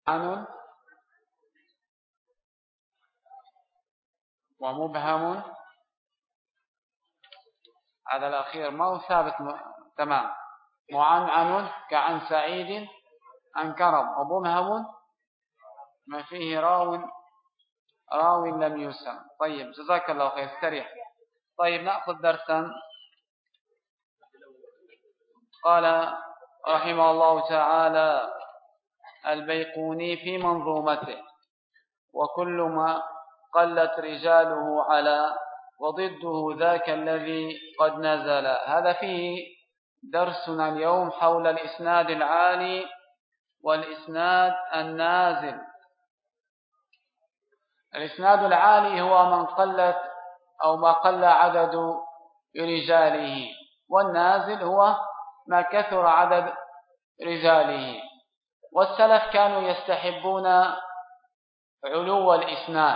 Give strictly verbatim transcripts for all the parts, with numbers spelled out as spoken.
عن ومبهم، هذا الأخير ما هو ثابت م... تمام. معنعن كعن سعيد عن كرم، ومبهم ما فيه راو راو لم يسم. طيب جزاك الله خير، استريح. طيب نأخذ درسا. قال رحمه الله تعالى البيقوني في منظومته: وكل ما قلت رجاله على وضده ذاك الذي قد نزل. هذا فيه درسنا اليوم حول الإسناد العالي والإسناد النازل. الإسناد العالي هو من قلت أو ما قل عدد رجاله، والنازل هو ما كثر عدد رجاله. والسلف كانوا يستحبون علو الإسناد،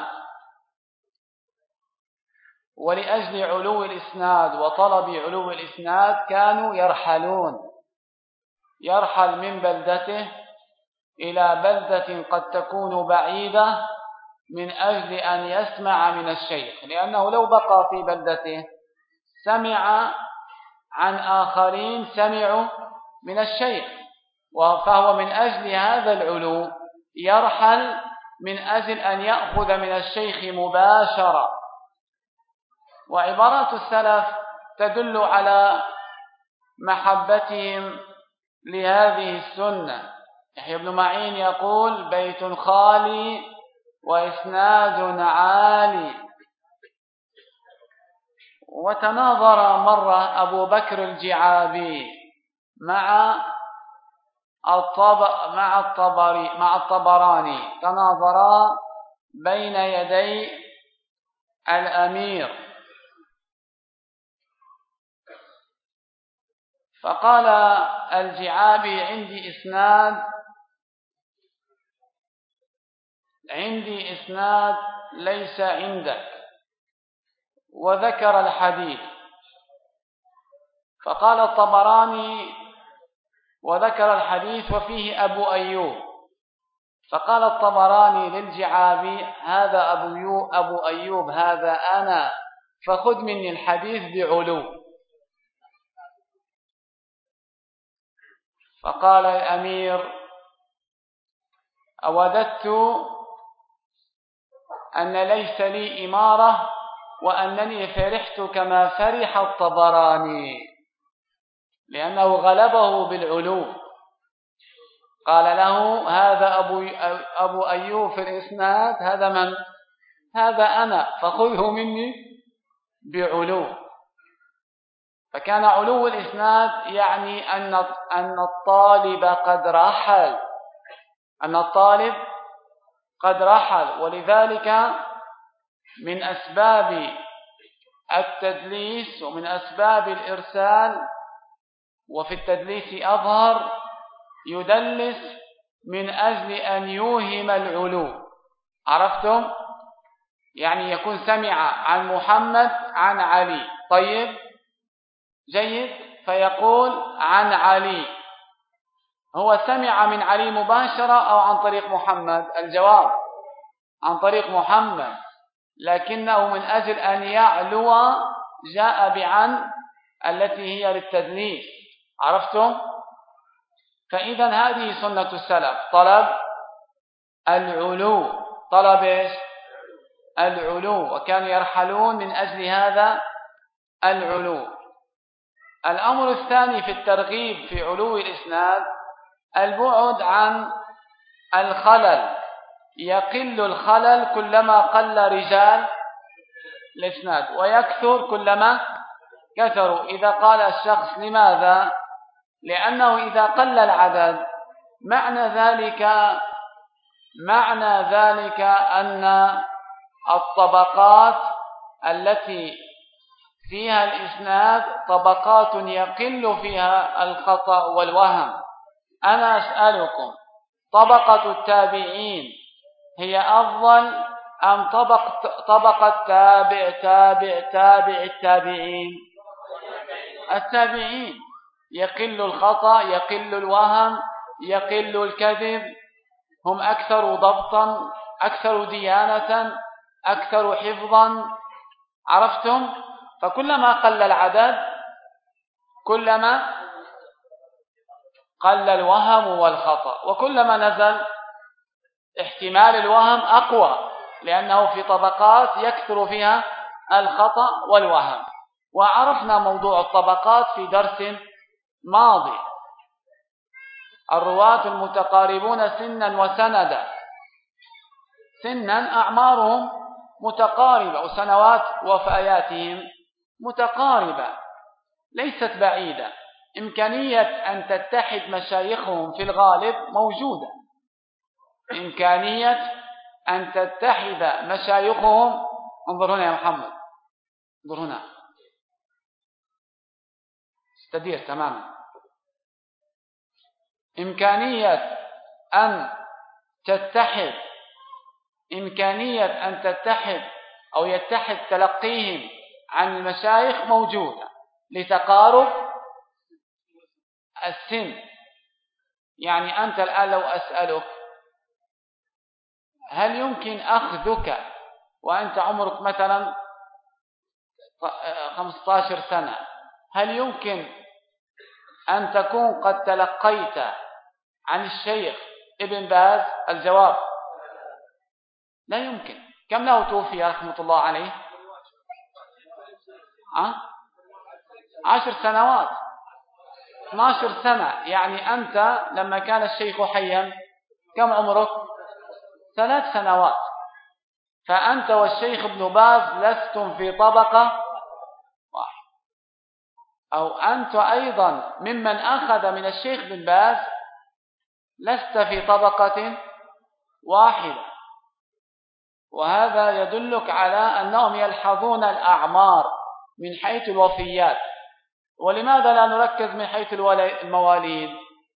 ولأجل علو الإسناد وطلب علو الإسناد كانوا يرحلون، يرحل من بلدته إلى بلدة قد تكون بعيدة من أجل أن يسمع من الشيخ، لأنه لو بقى في بلدته سمع عن آخرين سمعوا من الشيخ، فهو من أجل هذا العلو يرحل من أجل أن يأخذ من الشيخ مباشرة. وعبارات السلف تدل على محبتهم لهذه السنة. يحيى بن معين يقول: بيت خالي وإسناد عالي. وتناظر مرة أبو بكر الجعابي مع الطب... مع الطبري مع الطبراني، تناظرا بين يدي الأمير، فقال الجعابي: عندي إسناد عندي إسناد ليس عندك، وذكر الحديث. فقال الطبراني: وذكر الحديث وفيه أبو أيوب. فقال الطبراني للجعابي: هذا أبو, يو أبو أيوب، هذا أنا، فخذ مني الحديث بعلو. فقال الأمير: أوددت أن ليس لي إمارة وأنني فرحت كما فرح الطبراني، لأنه غلبه بالعلو. قال له: هذا أبو, أبو أيوب في الإسناد، هذا من؟ هذا أنا، فخذه مني بعلو. فكان علو الإسناد يعني أن أن الطالب قد رحل أن الطالب قد رحل ولذلك من أسباب التدليس ومن أسباب الإرسال، وفي التدليس أظهر، يدلس من أجل أن يوهم العلو. عرفتم؟ يعني يكون سمع عن محمد عن علي، طيب جيد، فيقول عن علي. هو سمع من علي مباشرة أو عن طريق محمد؟ الجواب عن طريق محمد، لكنه من أجل أن يعلو جاء بعن التي هي للتدليس. عرفتم؟ فإذا هذه سنة السلف، طلب العلو، طلب إيش؟ العلو، وكانوا يرحلون من أجل هذا العلو. الأمر الثاني في الترغيب في علو الإسناد البعد عن الخلل. يقل الخلل كلما قل رجال الإسناد، ويكثر كلما كثروا. إذا قال الشخص: لماذا؟ لأنه إذا قل العدد معنى ذلك معنى ذلك أن الطبقات التي فيها الإسناد طبقات يقل فيها الخطأ والوهم. أنا أسألكم: طبقة التابعين هي أفضل أم طبقة طبقة تابع تابع تابع التابعين؟ التابعين. يقل الخطأ، يقل الوهم، يقل الكذب، هم أكثر ضبطا، أكثر ديانة، أكثر حفظا. عرفتم؟ فكلما قل العدد كلما قل الوهم والخطأ، وكلما نزل احتمال الوهم أقوى، لأنه في طبقات يكثر فيها الخطأ والوهم. وعرفنا موضوع الطبقات في درس ماضي. الرواة المتقاربون سنا وسندا، سنا أعمارهم متقاربة وسنوات وفاياتهم متقاربة ليست بعيدة، إمكانية أن تتحد مشايخهم في الغالب موجودة، إمكانية أن تتحد مشايخهم. انظر هنا يا محمد، انظر هنا، استدير تماما. إمكانية أن تتحد إمكانية أن تتحد أو يتحد تلقيهم عن المشايخ موجودة لتقارب السن. يعني أنت الآن لو أسألك هل يمكن أخذك وأنت عمرك مثلا خمسة عشر سنة، هل يمكن أن تكون قد تلقيت عن الشيخ ابن باز؟ الجواب لا يمكن. كم له توفي رحمة الله عليه؟ أه؟ عشر سنوات، اثناشر سنة. يعني أنت لما كان الشيخ حيا كم عمرك؟ ثلاث سنوات. فأنت والشيخ ابن باز لستم في طبقة واحدة، أو أنت أيضا ممن أخذ من الشيخ ابن باز لست في طبقة واحدة. وهذا يدلك على أنهم يلحظون الأعمار من حيث الوفيات. ولماذا لا نركز من حيث المواليد؟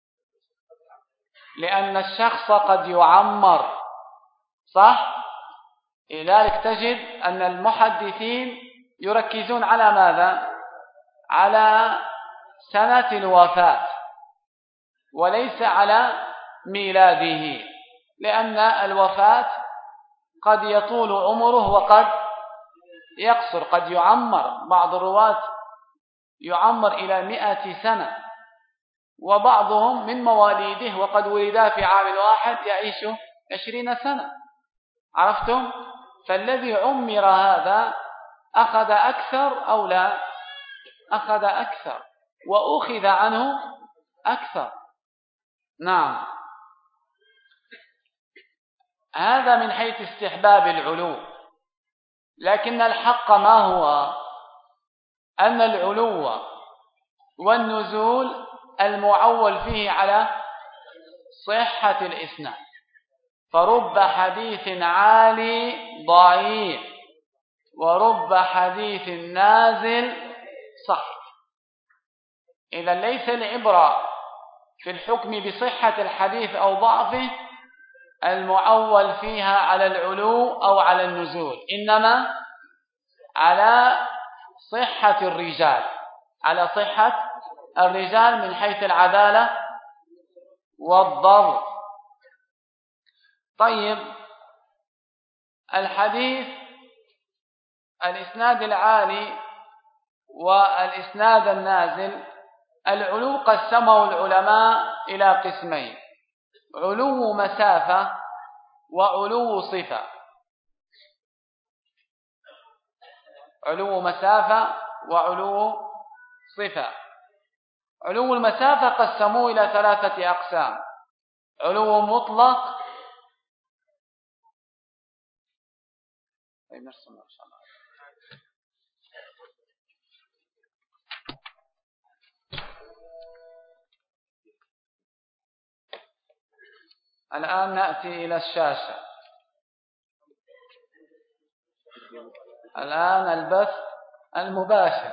لأن الشخص قد يعمر، صح؟ لذلك تجد أن المحدثين يركزون على ماذا؟ على سنة الوفاة وليس على ميلاده، لأن الوفاة قد يطول عمره وقد يقصر، قد يعمر. بعض الرواة يعمر إلى مئة سنة، وبعضهم من مواليده وقد ولدا في عام واحد يعيش عشرين سنة. عرفتم؟ فالذي عمر هذا أخذ أكثر أو لا؟ أخذ أكثر وأخذ عنه أكثر. نعم، هذا من حيث استحباب العلو. لكن الحق ما هو؟ أن العلو والنزول المعول فيه على صحة الإسناد، فرب حديث عالي ضعيف ورب حديث نازل صحيح. إذا ليس العبرة في الحكم بصحة الحديث أو ضعفه المعول فيها على العلو أو على النزول، إنما على صحة الرجال، على صحة الرجال من حيث العدالة والضبط. طيب، الحديث الإسناد العالي والإسناد النازل، العلو قسمه العلماء إلى قسمين: علو مسافة وعلو صفة. علو مسافة وعلو صفة. علو المسافة قسموه إلى ثلاثة أقسام: علو مطلق. الآن نأتي إلى الشاشة. الآن البث المباشر.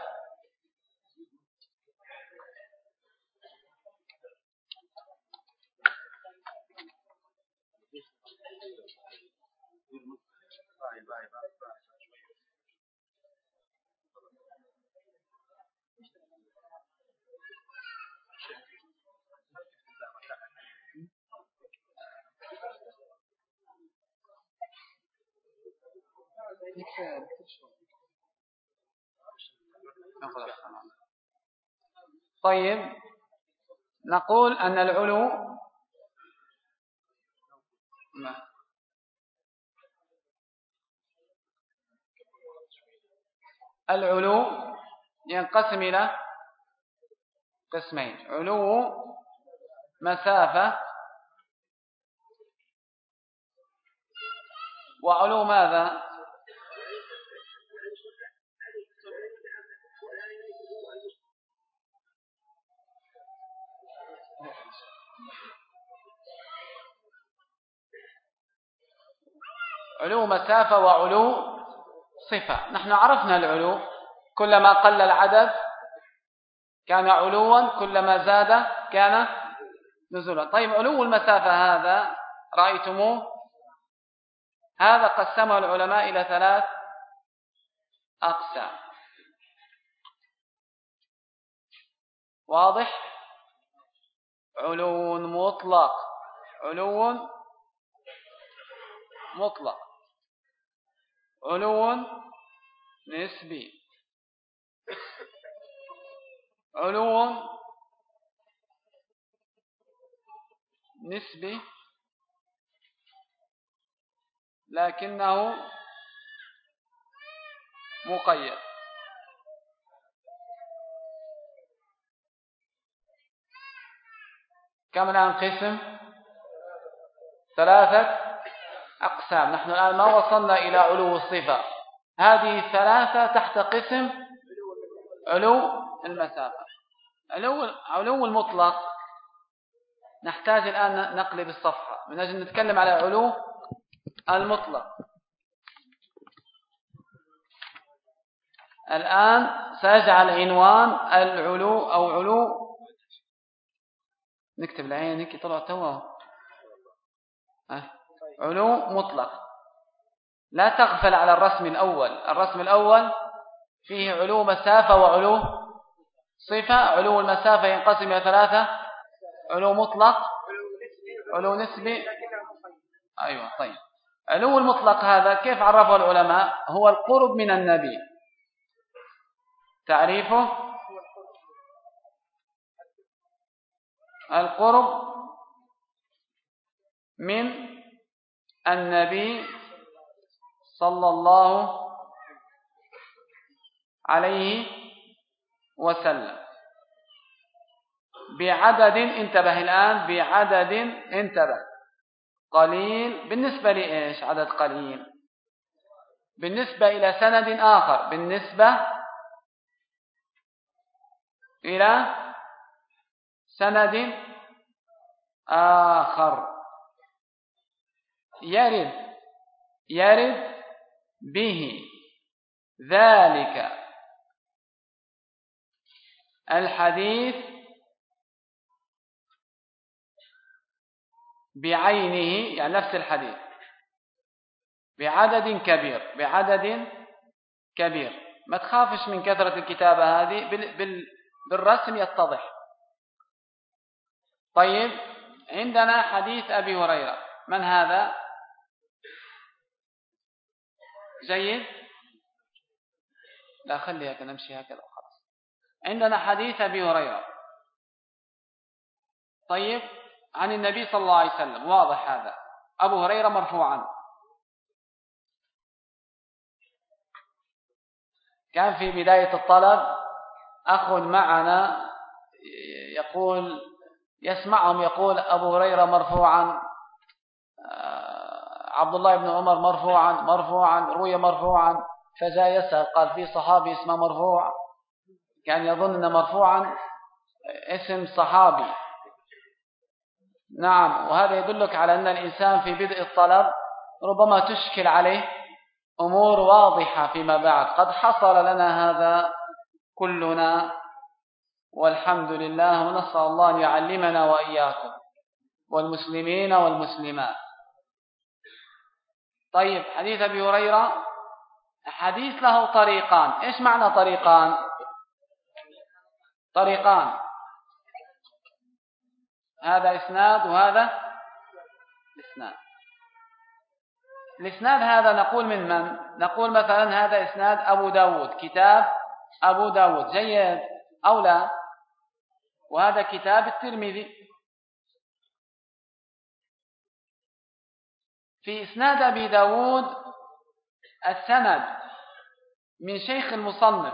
طيب نقول أن العلو العلو ينقسم إلى قسمين: علو مسافة وعلو ماذا؟ علو مسافة وعلو صفة. نحن عرفنا العلو، كلما قل العدد كان علوا، كلما زاد كان نزولا. طيب علو المسافة هذا رأيتموه، هذا قسمه العلماء إلى ثلاث أقسام. واضح؟ علو مطلق، علو مطلق، علو نسبي، علو نسبي لكنه مقيد. كم الآن قسم؟ ثلاثة أقسام. نحن الآن ما وصلنا إلى علو الصفة، هذه الثلاثة تحت قسم علو المسافة. علو علو المطلق نحتاج الآن نقلب الصفحة من أجل نتكلم على علو المطلق. الآن سأجعل عنوان العلو أو علو، نكتب العين هيك طلع توا علو مطلق. لا تغفل على الرسم الأول، الرسم الأول فيه علو مسافة وعلو صفة. علو المسافة ينقسم إلى ثلاثة: علو مطلق، علو نسبي. أيوة. طيب علو المطلق هذا كيف عرفه العلماء؟ هو القرب من النبي. تعريفه القرب من النبي صلى الله عليه وسلم بعدد، انتبه الآن، بعدد، انتبه، قليل. بالنسبة لإيش عدد قليل؟ بالنسبة إلى سند آخر، بالنسبة إلى سند آخر يرد يرد به ذلك الحديث بعينه، يعني نفس الحديث بعدد كبير، بعدد كبير. ما تخافش من كثرة الكتابة هذه، بال بال بالرسم يتضح. طيب عندنا حديث أبي هريرة، من هذا؟ جيد، لا خلي هكذا، نمشي هكذا خلاص. عندنا حديث أبي هريرة، طيب، عن النبي صلى الله عليه وسلم، واضح هذا أبو هريرة مرفوعا. كان في بداية الطلب أخ معنا يقول، يسمعهم يقول أبو هريرة مرفوعا، عبد الله بن عمر مرفوعا مرفوعا روي مرفوعا، فجاء يسأل قال في صحابي اسمه مرفوع، كان يظن أن مرفوعا اسم صحابي. نعم، وهذا يدلك على أن الإنسان في بدء الطلب ربما تشكل عليه أمور واضحة فيما بعد. قد حصل لنا هذا كلنا والحمد لله، ونسأل الله أن يعلمنا وإياكم والمسلمين والمسلمات. طيب حديث أبي هريرة حديث له طريقان. إيش معنى طريقان؟ طريقان، هذا إسناد وهذا إسناد. الإسناد هذا نقول من من؟ نقول مثلا هذا إسناد أبو داود، كتاب أبو داود، جيد أو لا؟ وهذا كتاب الترمذي. في إسناد أبي داود السند من شيخ المصنف،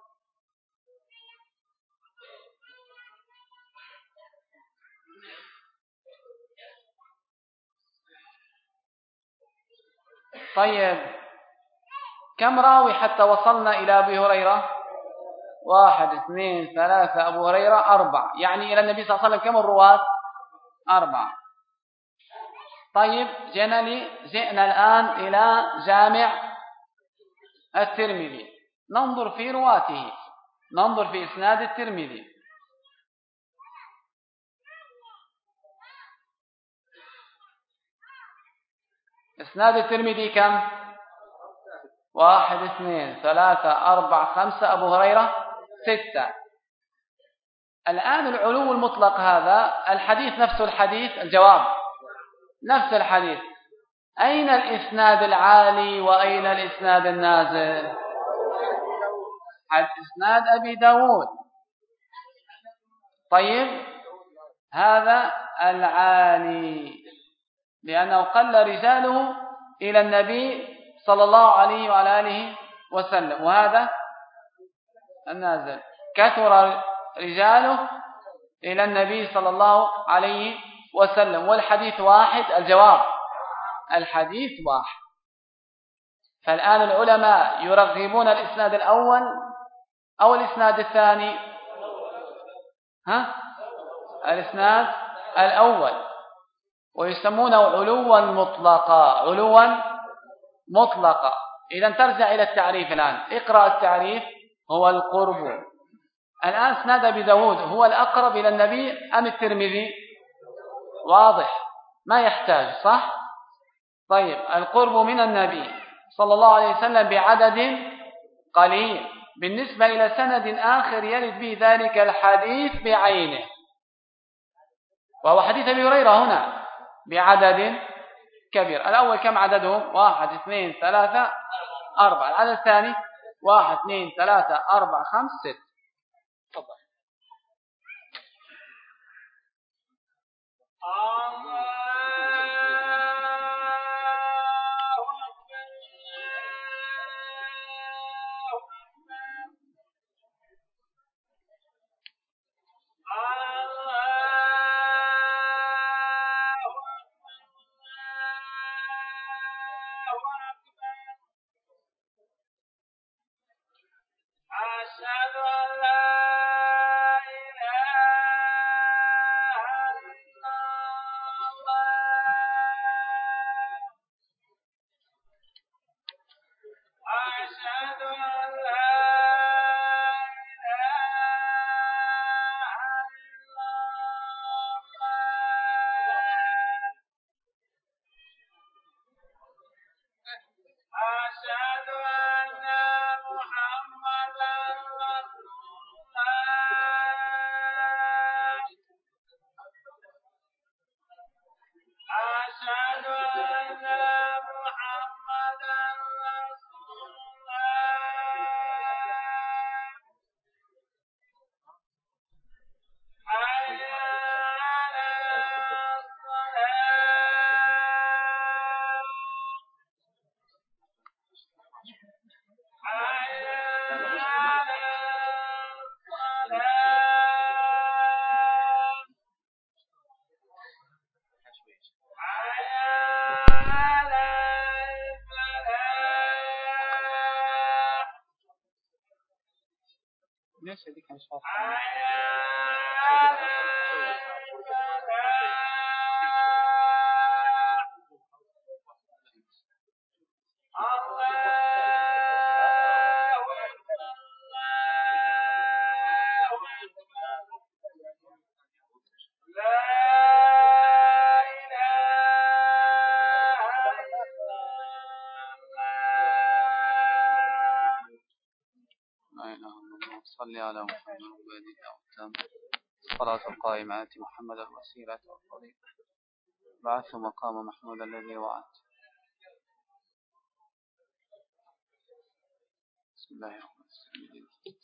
طيب كم راوي حتى وصلنا إلى أبي هريرة؟ واحد اثنين ثلاثة، أبو هريرة أربع، يعني إلى النبي صلى الله عليه وسلم كم الرواة؟ أربعة. طيب جئنا لي جئنا الآن إلى جامع الترمذي، ننظر في رواته، ننظر في إسناد الترمذي. إسناد الترمذي كم؟ واحد اثنين ثلاثة أربعة خمسة، أبو هريرة ستة. الآن العلو المطلق هذا الحديث نفس الحديث، الجواب نفس الحديث. أين الإسناد العالي وأين الإسناد النازل؟ إسناد أبي داود. طيب هذا العالي لأنه قل رجاله إلى النبي صلى الله عليه وعلى آله وسلم، وهذا النازل كثر رجاله إلى النبي صلى الله عليه وسلم، والحديث واحد، الجواب الحديث واحد. فالآن العلماء يرغبون الإسناد الأول أو الإسناد الثاني؟ ها؟ الإسناد الأول، ويسمونه علوا مطلقا، علوا مطلقا. إذا ترجع إلى التعريف الآن، اقرأ التعريف. هو القرب. الآن إسناد أبي داود هو الأقرب إلى النبي أم الترمذي؟ واضح، ما يحتاج، صح؟ طيب القرب من النبي صلى الله عليه وسلم بعدد قليل بالنسبة إلى سند آخر يرد به ذلك الحديث بعينه، وهو حديث أبي هريرة هنا بعدد كبير. الأول كم عددهم؟ واحد اثنين ثلاثة أربعة. العدد الثاني واحد اثنين ثلاثة أربعة خمس ست. تفضل. ليش هذيك مش واضحة؟ صلي على محمد وآله الصلاة القائمة آت محمد الوسيلة والفضيلة بعث مقام محمود الذي وعد. بسم الله الرحمن الرحيم.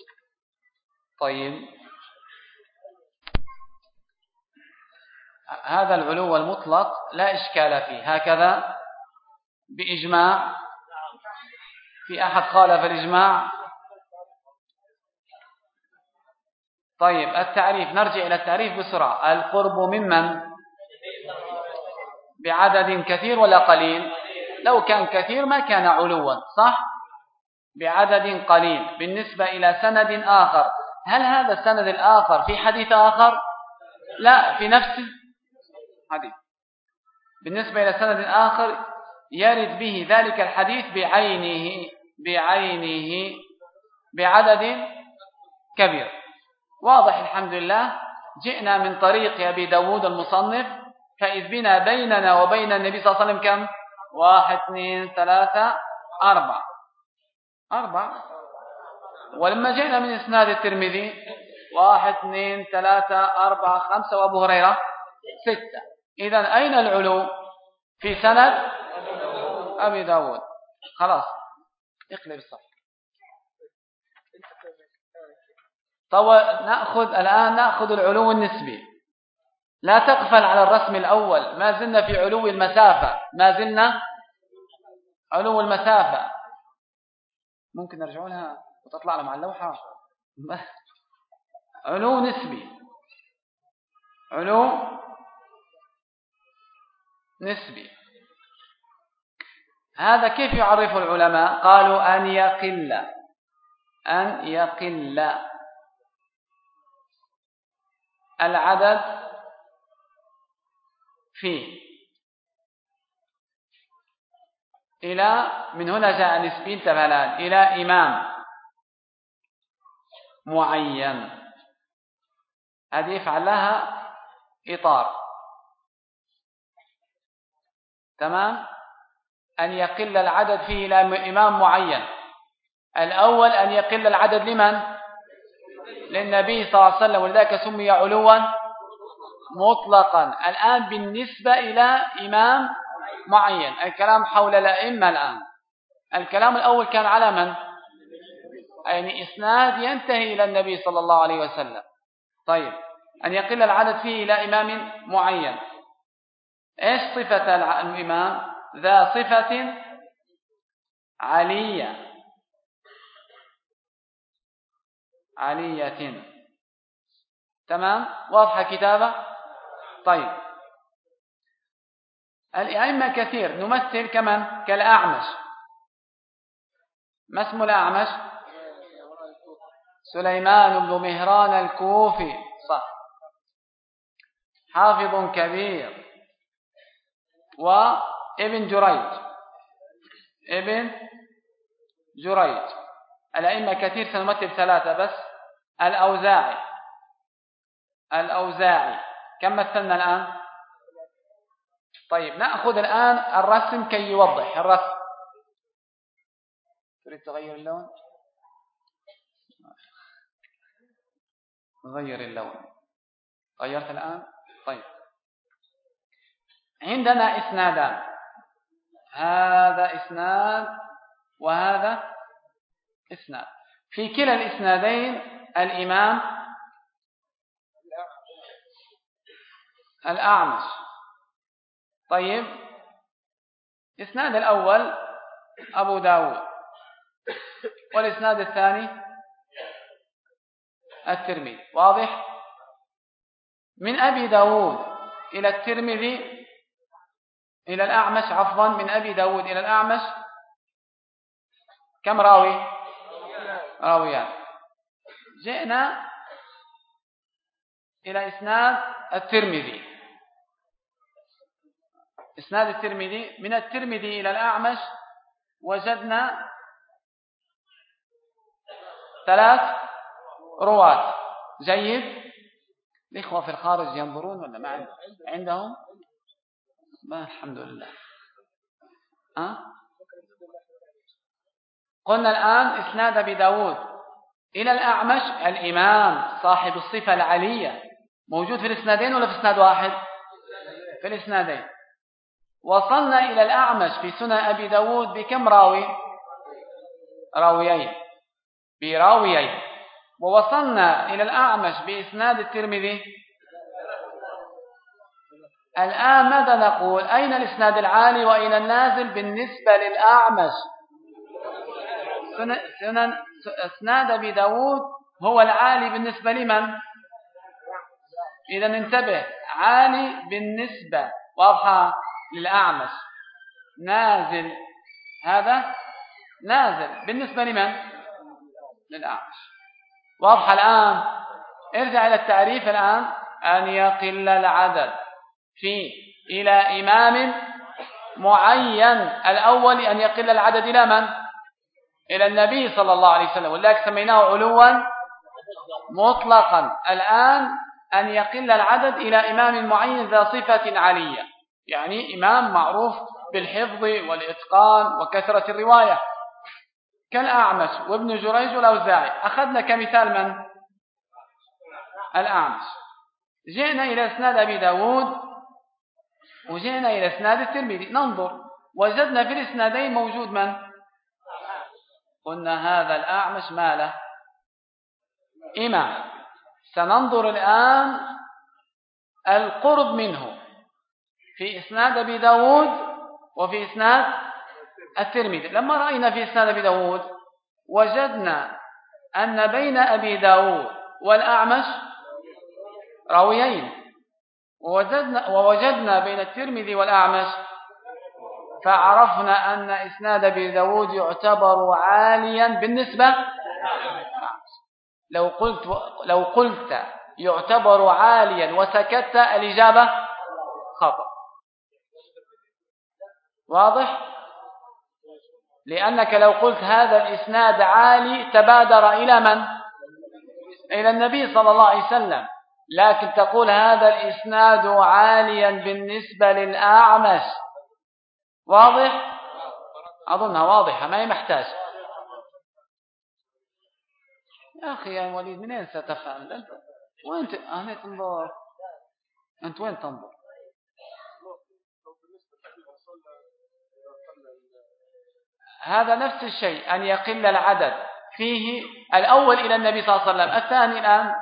طيب، هذا العلو المطلق لا إشكال فيه، هكذا بإجماع. في أحد خالف الإجماع؟ طيب، التعريف، نرجع إلى التعريف بسرعة. القرب ممن؟ بعدد كثير ولا قليل؟ لو كان كثير ما كان علوا، صح؟ بعدد قليل. بالنسبة إلى سند آخر، هل هذا السند الآخر في حديث آخر؟ لا، في نفس حديث. بالنسبة إلى سند آخر يرد به ذلك الحديث بعينه بعينه بعدد كبير. واضح الحمد لله. جئنا من طريق أبي داود المصنف، فإذ بنا بيننا وبين النبي صلى الله عليه وسلم كم؟ واحد اثنين ثلاثة أربع أربع. ولما جئنا من إسناد الترمذي واحد اثنين ثلاثة أربعة خمسة، وأبو هريرة ستة. إذن أين العلو؟ في سند أبي داود. خلاص، اقلب الصف. طيب، نأخذ الآن نأخذ العلو النسبي. لا تغفل على الرسم الأول، ما زلنا في علو المسافة، ما زلنا علو المسافة. ممكن نرجع لها وتطلع مع اللوحة. علو نسبي، علو نسبي. هذا كيف يعرف العلماء؟ قالوا أن يقل أن يقل العدد فيه إلى، من هنا جاء نسبي، انتبه الآن، إلى إمام معين. هذه يفعل لها إطار، تمام. أن يقل العدد فيه إلى إمام معين. الأول أن يقل العدد لمن؟ للنبي صلى الله عليه وسلم، ولذلك سمي علوا مطلقا. الآن بالنسبة إلى إمام معين، الكلام حول الأئمة. الآن الكلام الأول كان على من؟ يعني إسناد ينتهي إلى النبي صلى الله عليه وسلم. طيب، أن يقل العدد فيه إلى إمام معين. إيش صفة الإمام؟ ذا صفة علية علية تمام، واضحة كتابة. طيب، الأئمة كثير، نمثل كمن؟ كالأعمش. ما اسم الأعمش؟ سليمان بن مهران الكوفي، صح، حافظ كبير. وابن جريج ابن جريج. الأئمة كثير، سنمثل ثلاثة بس. الأوزاعي الأوزاعي كم مثلنا الآن؟ طيب، نأخذ الآن الرسم كي يوضح الرسم. تريد تغير اللون؟ غير اللون. غيرت الآن؟ طيب، عندنا إسنادان، هذا إسناد وهذا إسناد. في كلا الإسنادين الإمام الأعمش. طيب، إسناد الأول أبو داود، والإسناد الثاني الترمذي. واضح؟ من أبي داود إلى الترمذي إلى الأعمش، عفوا، من أبي داود إلى الأعمش كم راوي؟ راويان. جئنا إلى إسناد الترمذي. إسناد الترمذي، من الترمذي إلى الأعمش وجدنا ثلاث رواة. جيد. الإخوة في الخارج ينظرون ولا ما عندهم؟ ما الحمد لله. أه؟ قلنا الآن إسناد أبي داود إلى الأعمش، الإمام صاحب الصفة العلية موجود في الإسنادين ولا في إسناد واحد؟ في الإسنادين. وصلنا إلى الأعمش في سنن أبي داود بكم راوي؟ راويين. براويين. ووصلنا إلى الأعمش بإسناد الترمذي. الآن ماذا نقول؟ أين الإسناد العالي وأين النازل بالنسبة للأعمش؟ سنن إسناد أبي داود هو العالي بالنسبة لمن؟ إذا انتبه، عالي بالنسبة واضحة للأعمش، نازل هذا نازل بالنسبة لمن؟ للأعمش. واضحة الآن؟ ارجع إلى التعريف الآن. أن يقل العدد فيه إلى إمام معين. الأول أن يقل العدد إلى من؟ إلى النبي صلى الله عليه وسلم، ولذلك سميناه علوا مطلقا. الآن أن يقل العدد إلى إمام معين ذا صفة عالية، يعني إمام معروف بالحفظ والإتقان وكثرة الرواية، كالأعمش وابن جريج والأوزاعي. أخذنا كمثال من؟ الأعمش. جئنا إلى إسناد أبي داود وجئنا إلى إسناد الترمذي، ننظر وجدنا في الإسنادين موجود من؟ قلنا هذا الأعمش ما له إمام. سننظر الآن القرب منه في إسناد أبي داود وفي إسناد الترمذي. لما رأينا في إسناد أبي داود وجدنا أن بين أبي داود والأعمش راويين، ووجدنا, ووجدنا بين الترمذي والأعمش، فعرفنا أن إسناد أبي داود يعتبر عاليا بالنسبة. لو قلت لو قلت يعتبر عاليا وسكت الإجابة خطأ. واضح؟ لأنك لو قلت هذا الإسناد عالي تبادر إلى من؟ إلى النبي صلى الله عليه وسلم، لكن تقول هذا الإسناد عاليا بالنسبة للأعمش. واضح؟ أظنها واضحة، ما هي محتاج. يا أخي يا وليد منين ستفهم أنت؟ وين أنت تنظر؟ أنت وين تنظر؟ هذا نفس الشيء، أن يقل العدد فيه الأول إلى النبي صلى الله عليه وسلم، الثاني الآن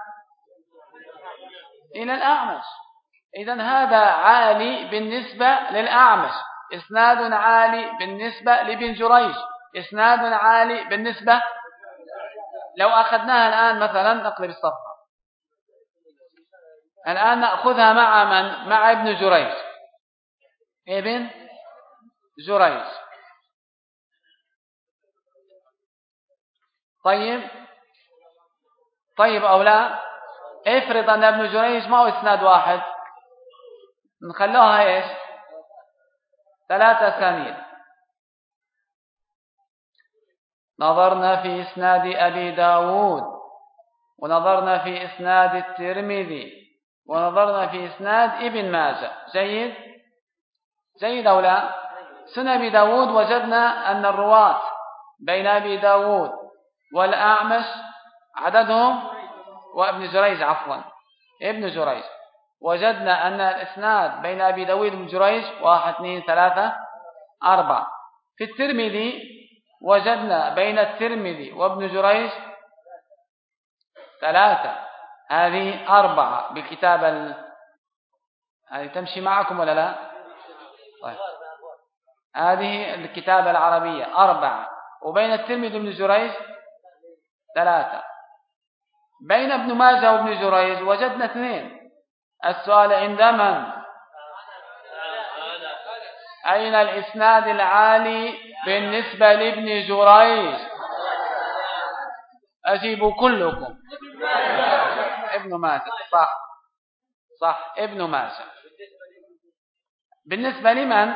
إلى الأعمش. إذن هذا عالي بالنسبة للأعمش، إسناد عالي بالنسبة لابن جريج، إسناد عالي بالنسبة. لو أخذناها الآن مثلا نقلب الصفحة الآن نأخذها مع من؟ مع ابن جريج. ابن جريج طيب طيب أو لا؟ افرض أن ابن جريج ما هو إسناد واحد، نخلوها إيش؟ ثلاثة أسانيد. نظرنا في إسناد أبي داود، ونظرنا في إسناد الترمذي، ونظرنا في إسناد ابن ماجه. جيد جيد أو لا؟ سنن أبي داود وجدنا أن الرواة بين أبي داود والأعمش عددهم، وابن جريج عفوا ابن جريج، وجدنا أن الإسناد بين أبي داود وابن جريج واحد اثنين ثلاثة أربعة. في الترمذي وجدنا بين الترمذي وابن جريج ثلاثة، هذه أربعة بالكتابة ال... هذه تمشي معكم ولا لا؟ طيب. هذه الكتابة العربية أربعة، وبين الترمذي وابن جريج ثلاثة. بين ابن ماجه وابن جريج وجدنا اثنين. السؤال عند من؟ أين الإسناد العالي بالنسبة لابن جريج؟ أجيبوا كلكم. ابن ماجه. صح صح ابن ماجه. بالنسبة لمن؟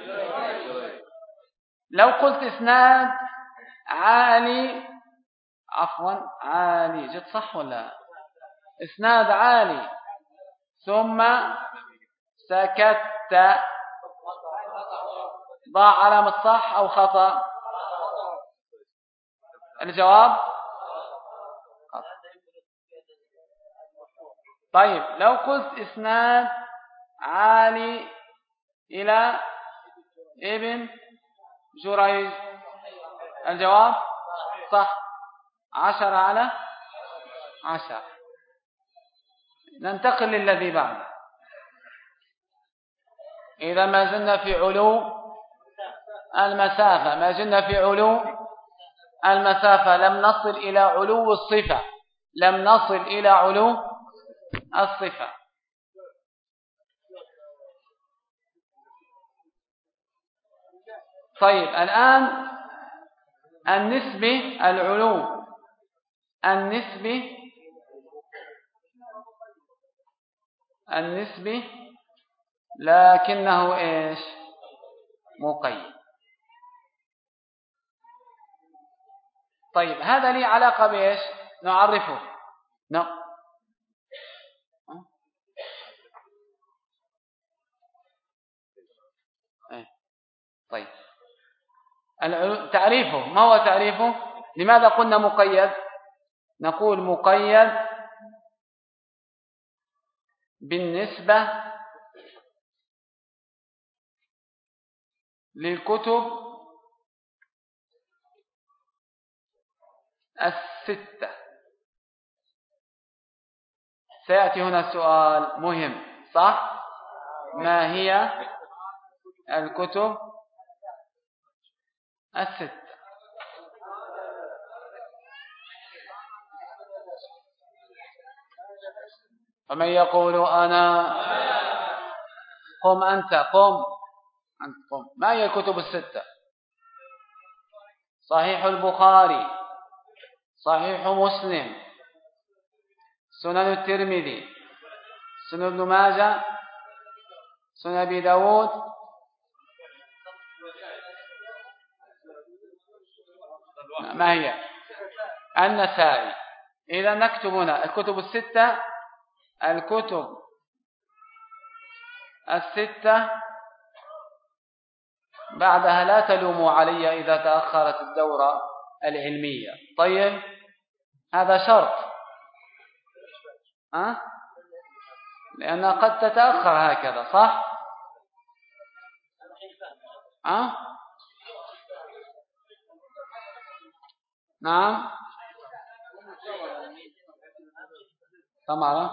لو قلت إسناد عالي، عفوا عالي، جد صح ولا؟ إسناد عالي ثم سكت، ضع علامة صح أو خطأ؟ الجواب طيب. لو قلت إسناد عالي إلى ابن جريج، الجواب صح. عشر على عشر. ننتقل للذي بعده. إذا ما زلنا في علو المسافة، ما زلنا في علو المسافة، لم نصل إلى علو الصفة، لم نصل إلى علو الصفة. طيب الآن النسبة، العلو النسبة النسبة لكنه إيش؟ مقيد. طيب هذا لي علاقة بإيش؟ نعرفه. نعم. طيب تعريفه، ما هو تعريفه؟ لماذا قلنا مقيد؟ نقول مقيد بالنسبة للكتب الستة. سيأتي هنا سؤال مهم، صح؟ ما هي الكتب الستة؟ ومن يقول أنا؟ قم أنت، قم أنت قم. ما هي الكتب الستة؟ صحيح البخاري، صحيح مسلم، سنن الترمذي، سنن ابن ماجه، سنن أبي داود، ما هي؟ النسائي. إذا نكتب هنا الكتب الستة، الكتب الستة. بعدها لا تلوموا علي إذا تأخرت الدورة العلمية. طيب هذا شرط، أه؟ لأنها قد تتأخر هكذا، صح؟ أه؟ نعم. ثمرة.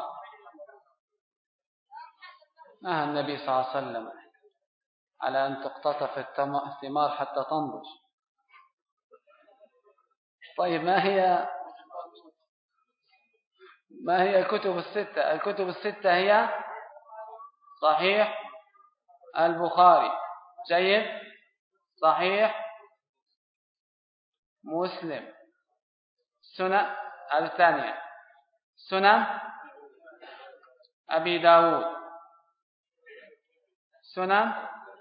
نهى النبي صلى الله عليه وسلم على أن تقتطف الثمار حتى تنضج. طيب ما هي ما هي الكتب الستة؟ الكتب الستة هي صحيح البخاري، جيد، صحيح مسلم، سنن الثانية سنن أبي داود، سنن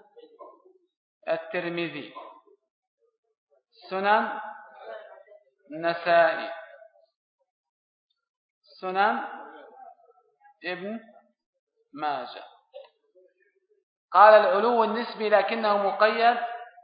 الترمذي، سنن النسائي، سنن ابن ماجه. قال العلو النسبي لكنه مقيد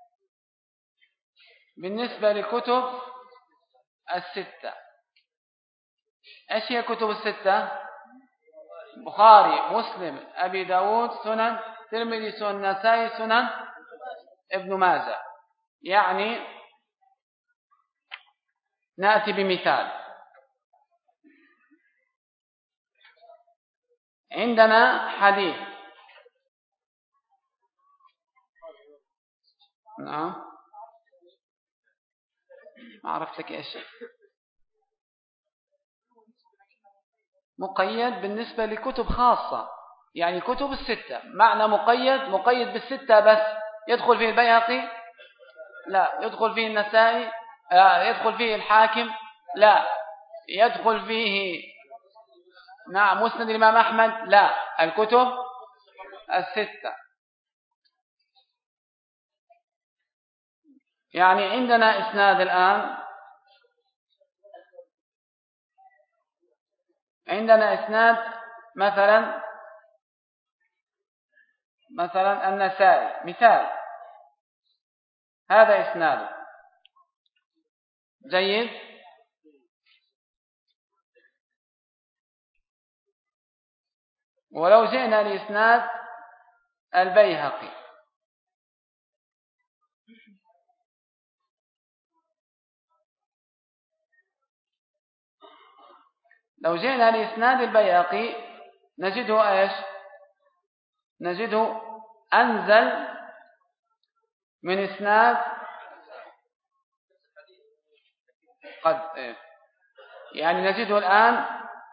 بالنسبة لكتب الستة. ايش هي كتب الستة؟ بخاري، مسلم، أبي داود، سنن ترمذي، سنن النسائي، سنن ابن ماجه. يعني نأتي بمثال. عندنا حديث، نعم، ما عرفت لك ايش مقيد بالنسبة لكتب خاصة، يعني كتب الستة. معنى مقيد، مقيد بالستة بس. يدخل فيه البيهقي؟ لا. يدخل فيه النسائي؟ يدخل فيه الحاكم؟ لا. يدخل فيه نعم مسند الإمام أحمد؟ لا. الكتب الستة. يعني عندنا إسناد الآن، عندنا إسناد مثلا مثلا النسائي مثال، هذا إسناد جيد. ولو جئنا لإسناد البيهقي، لو جئنا لإسناد البيهقي نجده إيش؟ نجده أنزل من إسناد قد إيه؟ يعني نجده الآن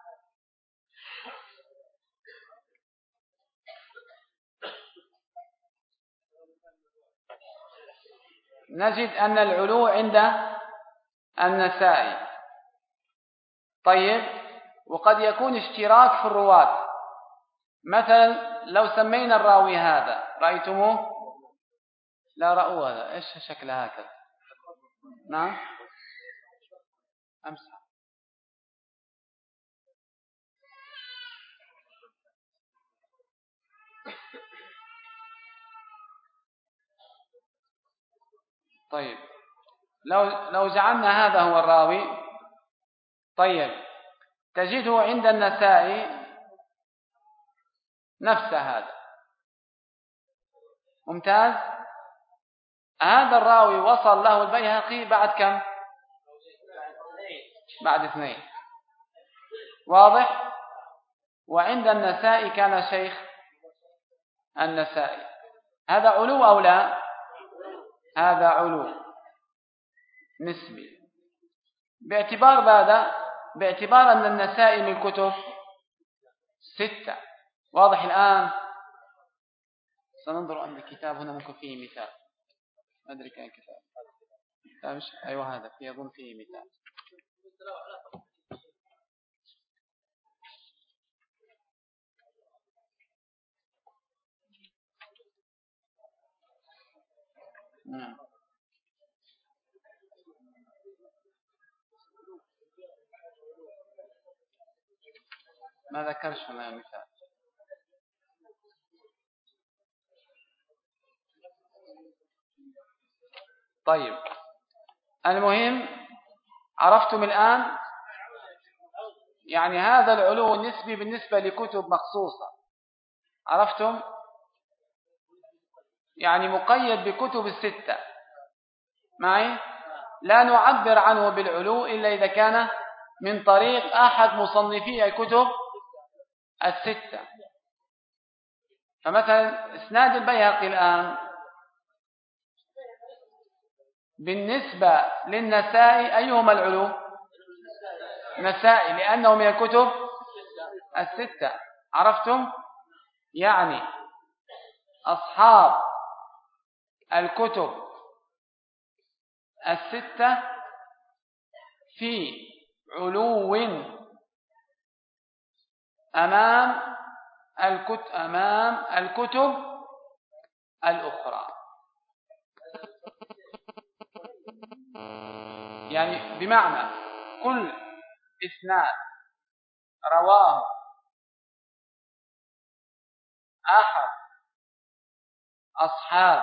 نجد أن العلو عند النسائي. طيب، وقد يكون اشتراك في الرواة. مثلا لو سمينا الراوي هذا، رأيتموه؟ لا رأوا هذا، إيش شكل هكذا؟ نعم أمسح. طيب، لو لو جعلنا هذا هو الراوي، طيب تجده عند النسائي نفس هذا. ممتاز. هذا الراوي وصل له البيهقي بعد كم؟ بعد اثنين. واضح؟ وعند النسائي كان شيخ النسائي. هذا علو أو لا؟ هذا علو نسبي. باعتبار ماذا؟ باعتبار أن النسائي من الكتب ستة. واضح الآن؟ سننظر عند الكتاب هنا، ممكن فيه مثال. ما أدري كان كتاب. لا مش أيوة، هذا فيه أظن فيه مثال. نعم. ما ذكرش هنا مثال. طيب، المهم عرفتم الآن يعني هذا العلو النسبي بالنسبة لكتب مخصوصة. عرفتم؟ يعني مقيد بكتب الستة معي، لا نعبر عنه بالعلو إلا إذا كان من طريق أحد مصنفي الكتب الستة. فمثلا إسناد البيهقي الآن بالنسبة للنسائي أيهما العلو؟ نسائي، لأنه من الكتب الستة. عرفتم؟ يعني أصحاب الكتب الستة في علو أمام الكتب أمام الكتب الأخرى. يعني بمعنى كل إسناد رواه أحد أصحاب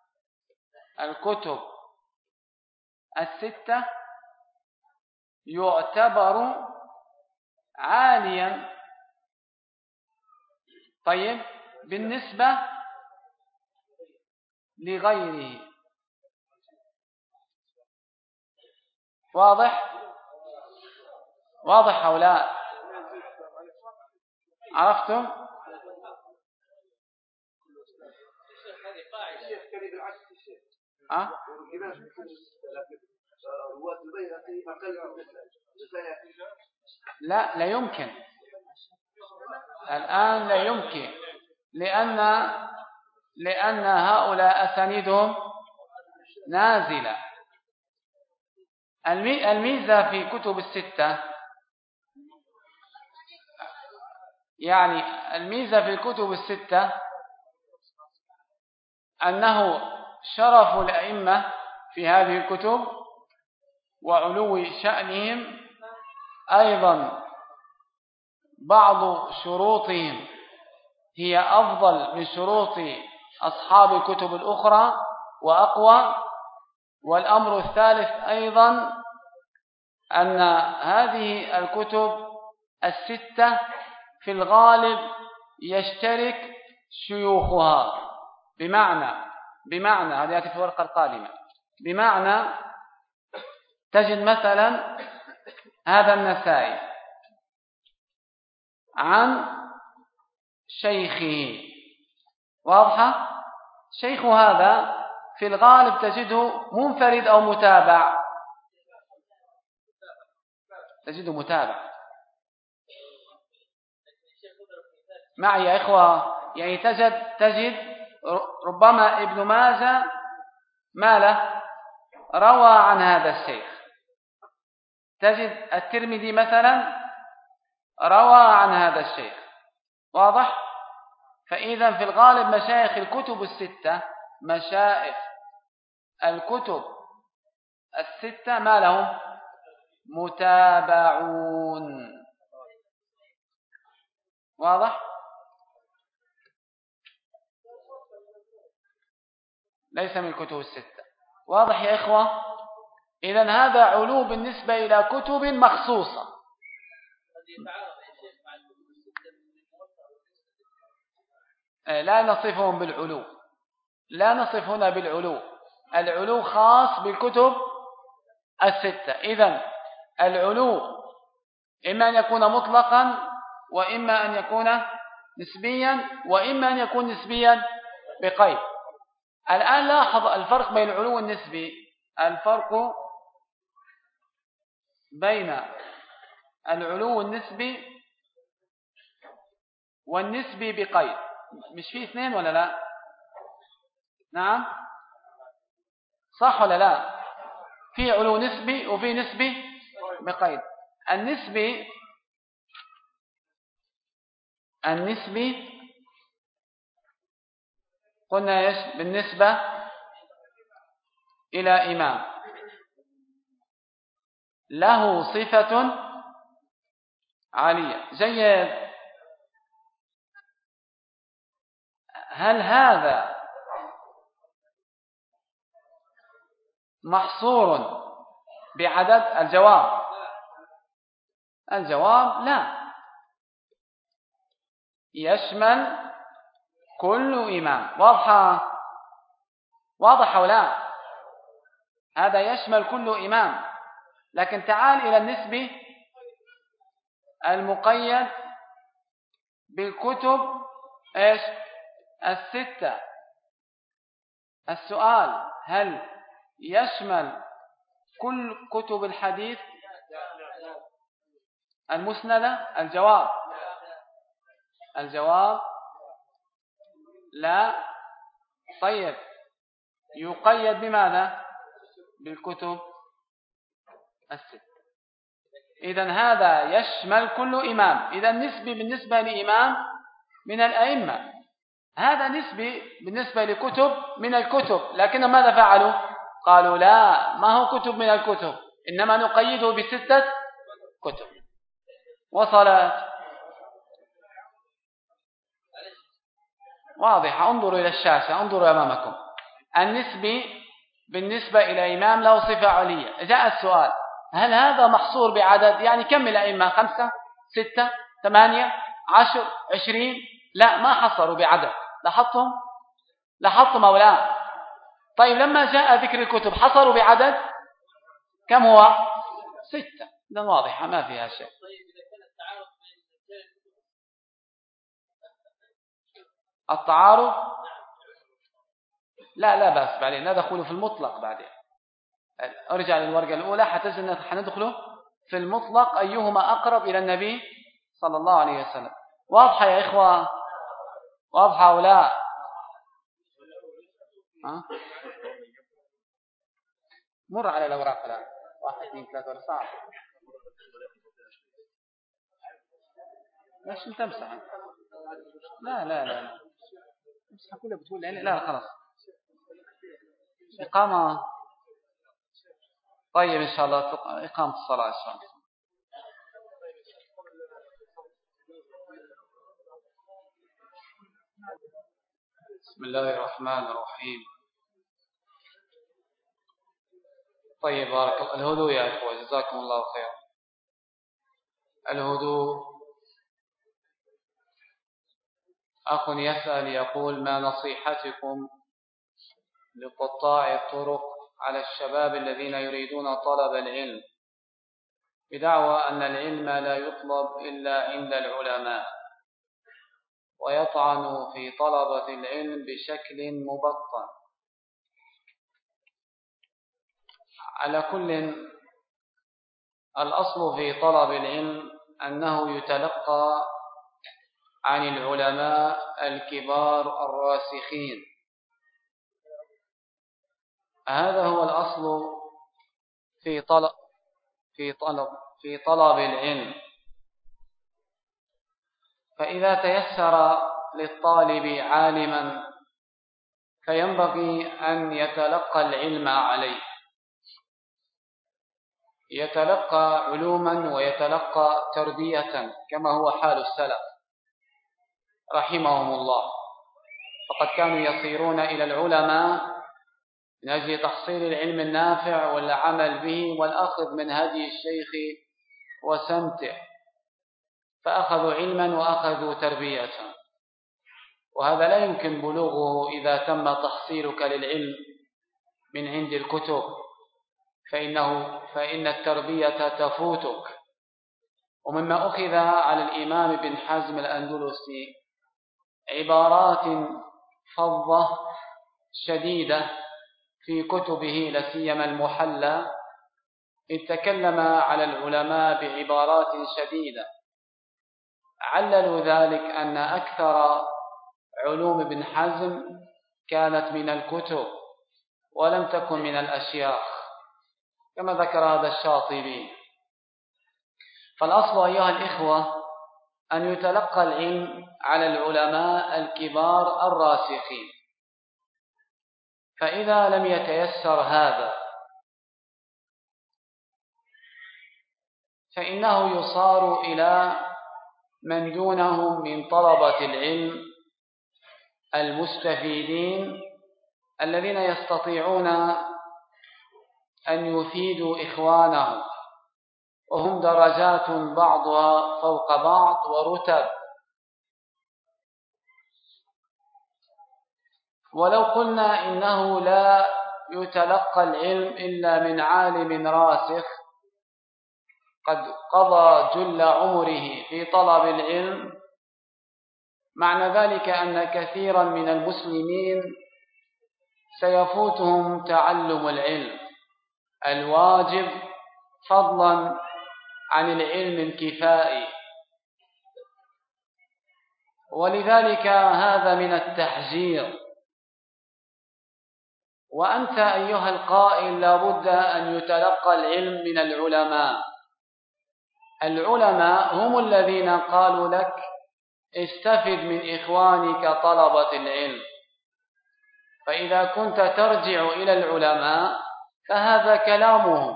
الكتب الستة يعتبر عاليا. طيب، بالنسبة لغيره. واضح؟ واضح أو لا؟ عرفتم؟ أه؟ لا لا يمكن الآن، لا يمكن، لأن لأن هؤلاء أسانيدهم نازلة. الميزة في كتب الستة، يعني الميزة في الكتب الستة أنه شرف الأئمة في هذه الكتب وعلو شأنهم، أيضا بعض شروطهم هي أفضل من شروط أصحاب الكتب الأخرى وأقوى. والأمر الثالث أيضا أن هذه الكتب الستة في الغالب يشترك شيوخها. بمعنى بمعنى هذه يأتي في الورقة القادمة. بمعنى تجد مثلا هذا النسائي عن شيخه. واضحة؟ شيخ هذا في الغالب تجده منفرد أو متابع؟ تجده متابع. معي يا إخوة؟ يعني تجد تجد ربما ابن ماجه ماله روى عن هذا الشيخ، تجد الترمذي مثلا روى عن هذا الشيخ. واضح؟ فإذا في الغالب مشايخ الكتب الستة مشايخ الكتب الستة ما لهم متابعون. واضح؟ ليس من الكتب الستة. واضح يا إخوة؟ إذن هذا علو بالنسبة إلى كتب مخصوصة. لا نصفهم بالعلو، لا نصف هنا بالعلو، العلو خاص بالكتب الستة. إذن العلو إما أن يكون مطلقا وإما أن يكون نسبيا وإما أن يكون نسبيا بقيد. الآن لاحظ الفرق بين العلو النسبي، الفرق بين العلو النسبي والنسبي بقيد، مش فيه اثنين ولا لا؟ نعم صح ولا لا؟ في علو نسبي وفي نسبي بقيد. النسبي النسبي قلنا ايش؟ بالنسبة إلى إمام له صفة عالية. جيد. هل هذا محصور بعدد؟ الجواب الجواب لا، يشمل كل إمام. واضحة؟ واضح ولا؟ هذا يشمل كل إمام. لكن تعال إلى النسبي المقيد بالكتب إيش؟ الستة. السؤال: هل يشمل كل كتب الحديث المسندة؟ الجواب الجواب لا. طيب يقيد بماذا؟ بالكتب الستة. إذن هذا يشمل كل إمام. إذن نسبي بالنسبة لإمام من الأئمة، هذا نسبي بالنسبة لكتب من الكتب. لكن ماذا فعلوا؟ قالوا لا، ما هو كتب من الكتب، إنما نقيده بستة كتب. وصلت؟ واضحة. انظروا إلى الشاشة، انظروا أمامكم. النسبي بالنسبة إلى إمام له صفة علية. جاء السؤال: هل هذا محصور بعدد؟ يعني كم الأئمة؟ خمسة، ستة، ثمانية، عشر، عشرين؟ لا، ما حصروا بعدد. لاحظتم؟ لاحظتم أو لا؟ طيب لما جاء ذكر الكتب حصروا بعدد كم هو؟ ستة. ده واضحة ما فيها شيء. التعارض لا لا بأس، بعدين ندخل في المطلق. بعدين ارجع للورقة الأولى حتجد حندخله في المطلق أيهما أقرب إلى النبي صلى الله عليه وسلم. واضحة يا إخوة؟ واضحة ولا؟ ها؟ مر على الأوراق الآن. واحد اثنين ثلاثة أربعة. ليش أنت تمسح؟ لا لا لا لا امسح كله بتقول لا لا خلاص. إقامة. طيب إن شاء الله إقامة الصلاة إن شاء الله. بسم الله الرحمن الرحيم. طيب بارك الله. الهدوء يا إخوة، جزاكم الله خير. الهدوء. أخ يسأل يقول: ما نصيحتكم لقطاع الطرق على الشباب الذين يريدون طلب العلم بدعوى أن العلم لا يطلب إلا عند العلماء، ويطعن في طلبة العلم بشكل مبطن. على كل، الأصل في طلب العلم أنه يتلقى عن العلماء الكبار الراسخين، هذا هو الأصل في طلب في طلب في طلب العلم. فإذا تيسر للطالب عالما فينبغي أن يتلقى العلم عليه، يتلقى علوما ويتلقى تربية كما هو حال السلف رحمهم الله، فقد كانوا يصيرون إلى العلماء من أجل تحصيل العلم النافع والعمل به والأخذ من هدي الشيخ وسمته، فأخذوا علما وأخذوا تربية، وهذا لا يمكن بلوغه إذا تم تحصيلك للعلم من عند الكتب، فإنه فإن التربية تفوتك. ومما أخذ على الإمام ابن حزم الأندلسي عبارات فظة شديدة في كتبه لسيما المحلى، إذ تكلم على العلماء بعبارات شديدة، عللوا ذلك أن أكثر علوم ابن حزم كانت من الكتب ولم تكن من الأشياخ، كما ذكر هذا الشاطبي. فالأصل أيها الإخوة أن يتلقى العلم على العلماء الكبار الراسخين، فإذا لم يتيسر هذا فإنه يصار إلى من دونهم من طلبة العلم المستفيدين الذين يستطيعون أن يفيدوا إخوانهم، وهم درجات بعضها فوق بعض ورتب. ولو قلنا إنه لا يتلقى العلم إلا من عالم راسخ قد قضى جل عمره في طلب العلم، معنى ذلك أن كثيرا من المسلمين سيفوتهم تعلم العلم الواجب فضلا عن العلم الكفائي. ولذلك هذا من التحذير. وأنت أيها القائل لابد أن يتلقى العلم من العلماء، العلماء هم الذين قالوا لك استفد من إخوانك طلبة العلم، فإذا كنت ترجع إلى العلماء فهذا كلامهم،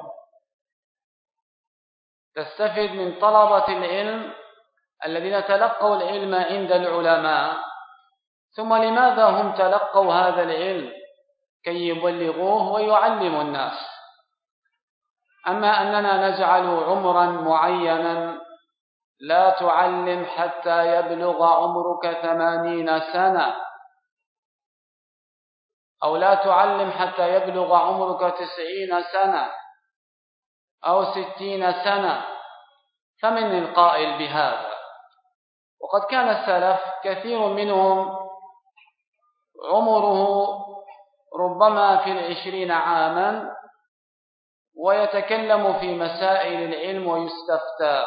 تستفد من طلبة العلم الذين تلقوا العلم عند العلماء. ثم لماذا هم تلقوا هذا العلم؟ كي يبلغوه ويعلموا الناس. أما أننا نجعل عمرا معينا لا تعلم حتى يبلغ عمرك ثمانين سنة، أو لا تعلم حتى يبلغ عمرك تسعين سنة أو ستين سنة، فمن القائل بهذا؟ وقد كان السلف كثير منهم عمره ربما في العشرين عاما ويتكلم في مسائل العلم ويستفتى.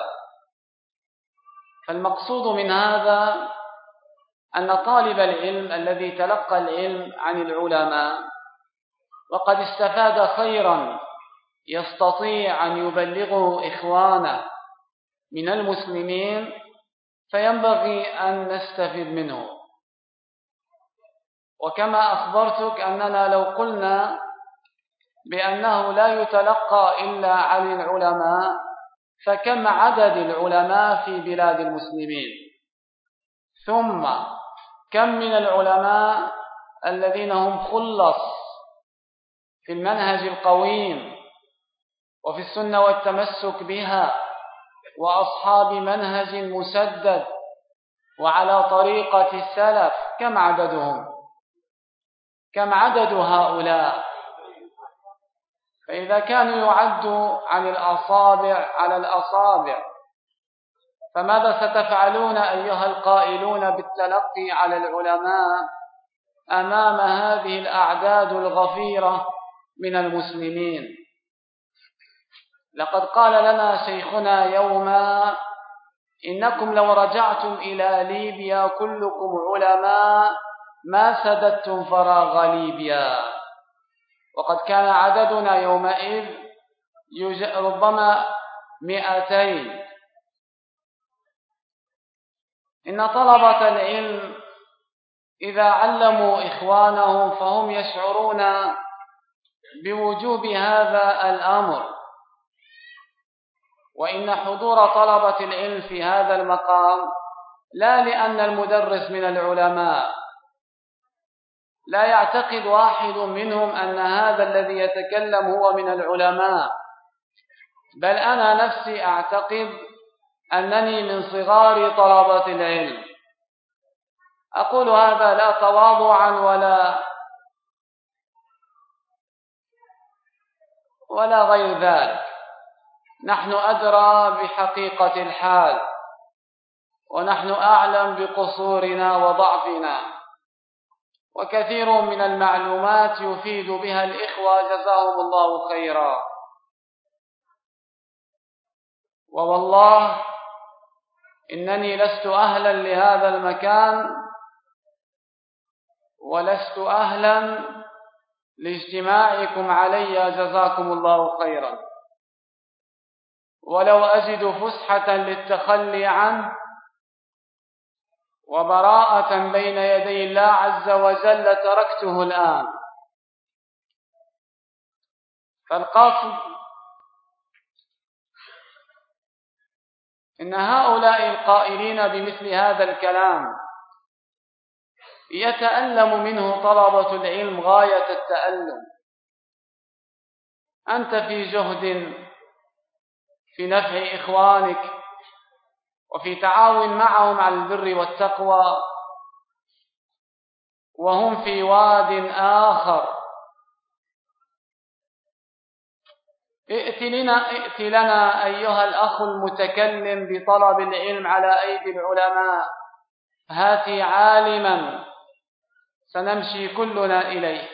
فالمقصود من هذا أن طالب العلم الذي تلقى العلم عن العلماء وقد استفاد خيرا يستطيع أن يبلغه إخوانه من المسلمين، فينبغي أن نستفيد منه. وكما أخبرتك أننا لو قلنا بأنه لا يتلقى إلا عن العلماء، فكم عدد العلماء في بلاد المسلمين؟ ثم كم من العلماء الذين هم خلص في المنهج القويم وفي السنة والتمسك بها وأصحاب منهج مسدد وعلى طريقة السلف؟ كم عددهم؟ كم عدد هؤلاء؟ فإذا كانوا يعدوا عن الأصابع على الأصابع، فماذا ستفعلون أيها القائلون بالتلقي على العلماء أمام هذه الأعداد الغفيرة من المسلمين؟ لقد قال لنا شيخنا يوما: إنكم لو رجعتم إلى ليبيا كلكم علماء ما سددتم فراغ ليبيا. وقد كان عددنا يومئذ ربما مئتين. إن طلبة العلم إذا علموا إخوانهم فهم يشعرون بوجوب هذا الأمر، وإن حضور طلبة العلم في هذا المقام لا لأن المدرس من العلماء، لا يعتقد واحد منهم أن هذا الذي يتكلم هو من العلماء، بل أنا نفسي أعتقد أنني من صغار طلبة العلم. أقول هذا لا تواضعا ولا ولا غير ذلك، نحن أدرى بحقيقة الحال، ونحن أعلم بقصورنا وضعفنا، وكثير من المعلومات يفيد بها الإخوة جزاهم الله خيرا. ووالله إنني لست أهلا لهذا المكان، ولست أهلا لاجتماعكم علي جزاكم الله خيرا، ولو أجد فسحة للتخلي عنه وبراءة بين يدي الله عز وجل تركته الآن. فالقصد إن هؤلاء القائلين بمثل هذا الكلام يتألم منه طلبة العلم غاية التألم. أنت في جهد في نفع إخوانك وفي تعاون معهم على البر والتقوى، وهم في واد آخر. ائت لنا, ائت لنا أيها الأخ المتكلم بطلب العلم على أيدي العلماء، هاتي عالما سنمشي كلنا إليه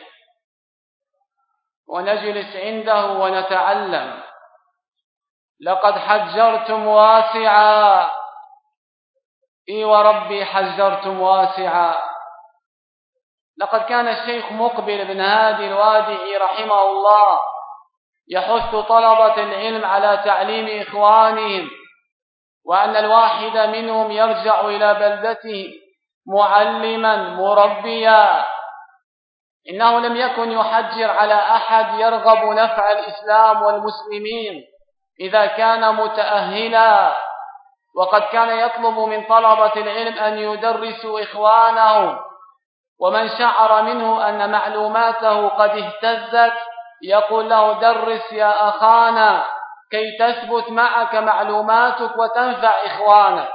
ونجلس عنده ونتعلم. لقد حجرتم واسعا، إي وربي حجرتم واسعا. لقد كان الشيخ مقبل بن هادي الوادعي رحمه الله يحث طلبة العلم على تعليم إخوانهم، وأن الواحد منهم يرجع إلى بلدته معلما مربيا. إنه لم يكن يحجر على أحد يرغب نفع الإسلام والمسلمين إذا كان متأهلا، وقد كان يطلب من طلبة العلم أن يدرسوا إخوانهم، ومن شعر منه أن معلوماته قد اهتزت يقول له: درس يا أخانا كي تثبت معك معلوماتك وتنفع إخوانك.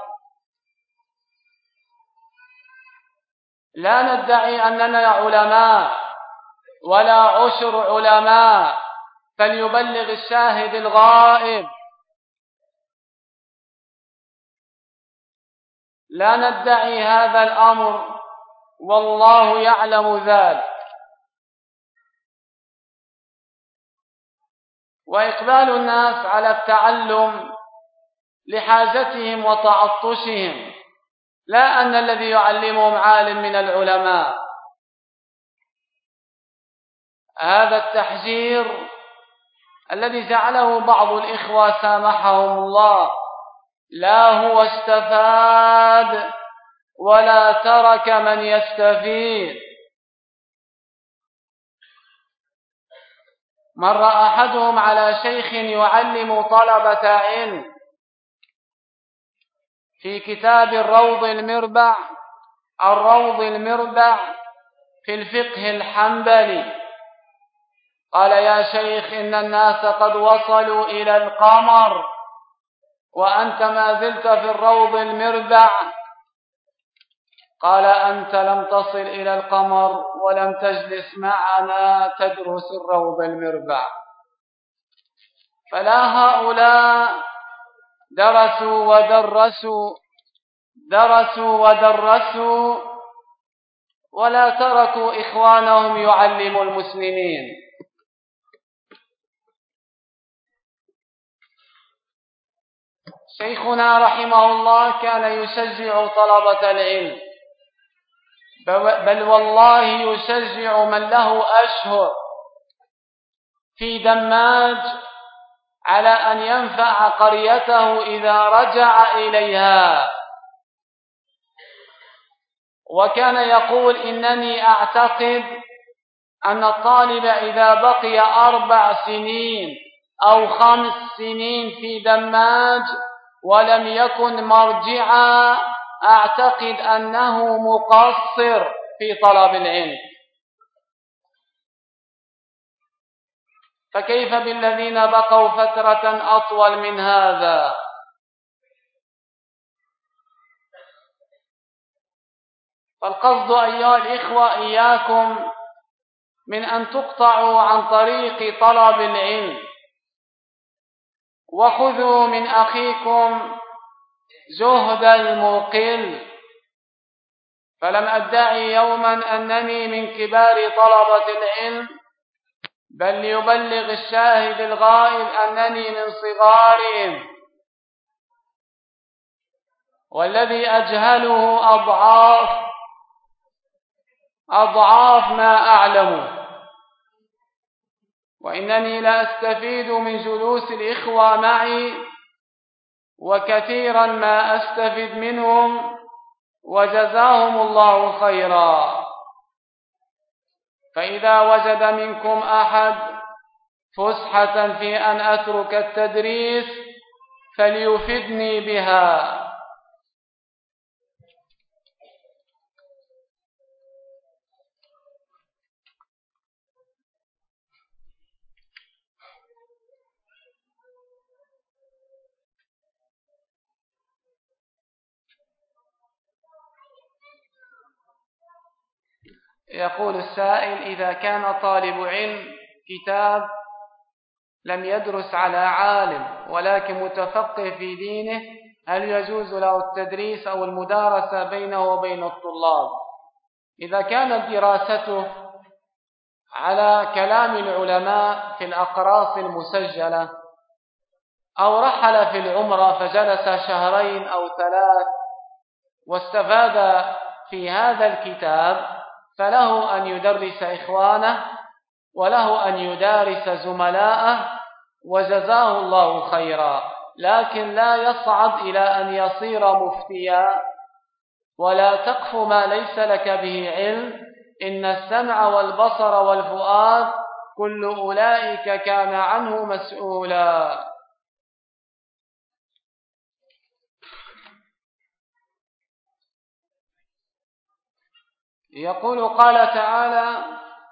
لا ندعي أننا علماء ولا عشر علماء، فليبلغ الشاهد الغائب. لا ندعي هذا الأمر، والله يعلم ذلك. وإقبال الناس على التعلم لحاجتهم وتعطشهم، لا أن الذي يعلمهم عالم من العلماء. هذا التحذير الذي جعله بعض الإخوة سامحهم الله لا هو استفاد ولا ترك من يستفيد. مر أحدهم على شيخ يعلم طلبة علم في كتاب الروض المربع الروض المربع في الفقه الحنبلي. قال: يا شيخ، إن الناس قد وصلوا إلى القمر وأنت ما زلت في الروض المربع. قال: أنت لم تصل إلى القمر ولم تجلس معنا تدرس الروض المربع. فلا هؤلاء درسوا ودرسوا درسوا ودرسوا ولا تركوا إخوانهم يعلموا المسلمين. شيخنا رحمه الله كان يشجع طلبة العلم، بل والله يشجع من له أشهر في دماج على أن ينفع قريته إذا رجع إليها. وكان يقول: إنني أعتقد أن الطالب إذا بقي أربع سنين أو خمس سنين في دماج ولم يكن مرجعا، أعتقد أنه مقصر في طلب العلم. فكيف بالذين بقوا فترة أطول من هذا؟ فالقصد أيها الإخوة إياكم من أن تقطعوا عن طريق طلب العلم، وخذوا من أخيكم جهد المقل. فلم أدعي يوما أنني من كبار طلبة العلم، بل يبلغ الشاهد الغائب أنني من صغارهم، والذي أجهله أضعاف أضعاف ما أعلم. وإنني لا أستفيد من جلوس الإخوة معي، وكثيرا ما أستفيد منهم، وجزاهم الله خيرا. فإذا وجد منكم أحد فسحة في أن أترك التدريس فليفدني بها. يقول السائل: إذا كان طالب علم كتاب لم يدرس على عالم ولكن متفقه في دينه، هل يجوز له التدريس أو المدارسة بينه وبين الطلاب؟ إذا كانت دراسته على كلام العلماء في الأقراص المسجلة، أو رحل في العمرة فجلس شهرين أو ثلاث واستفاد في هذا الكتاب، فله أن يدرس إخوانه وله أن يدارس زملاءه، وجزاه الله خيرا. لكن لا يصعد إلى أن يصير مفتيا. ولا تقف ما ليس لك به علم، إن السمع والبصر والفؤاد كل أولئك كان عنه مسؤولا. يقول: قال تعالى: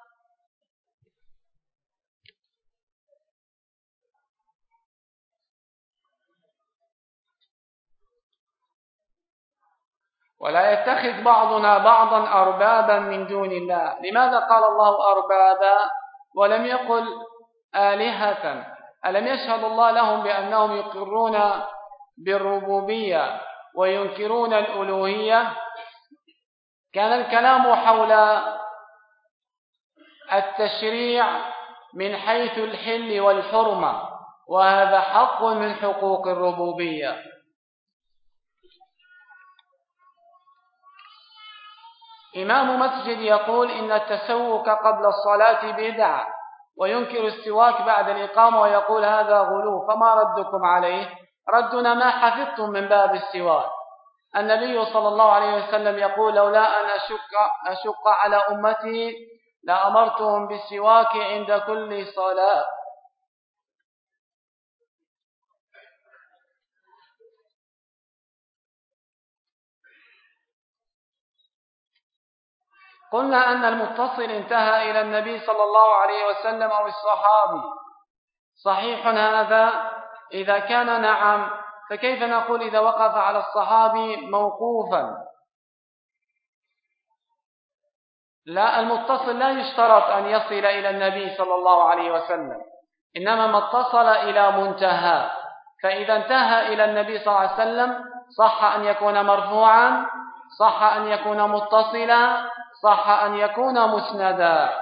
ولا يتخذ بعضنا بعضا أربابا من دون الله. لماذا قال الله أربابا ولم يقل آلهة؟ ألم يشهد الله لهم بأنهم يقرون بالربوبية وينكرون الألوهية؟ كان الكلام حول التشريع من حيث الحل والحرمة، وهذا حق من حقوق الربوبية. إمام مسجد يقول: إن التسوك قبل الصلاة بدعة، وينكر السواك بعد الإقامة ويقول هذا غلو، فما ردكم عليه؟ ردنا: ما حفظتم من باب السواك. النبي صلى الله عليه وسلم يقول: لولا أن أشق, أشق على أمتي لأمرتهم بالسواك عند كل صلاة. قلنا أن المتصل انتهى إلى النبي صلى الله عليه وسلم أو الصحابي. صحيح هذا؟ إذا كان نعم، فكيف نقول إذا وقف على الصحابي موقوفا؟ لا، المتصل لا يشترط أن يصل إلى النبي صلى الله عليه وسلم، إنما ما اتصل إلى منتهى. فإذا انتهى إلى النبي صلى الله عليه وسلم صح أن يكون مرفوعا، صح أن يكون متصلا، صح أن يكون مسندا.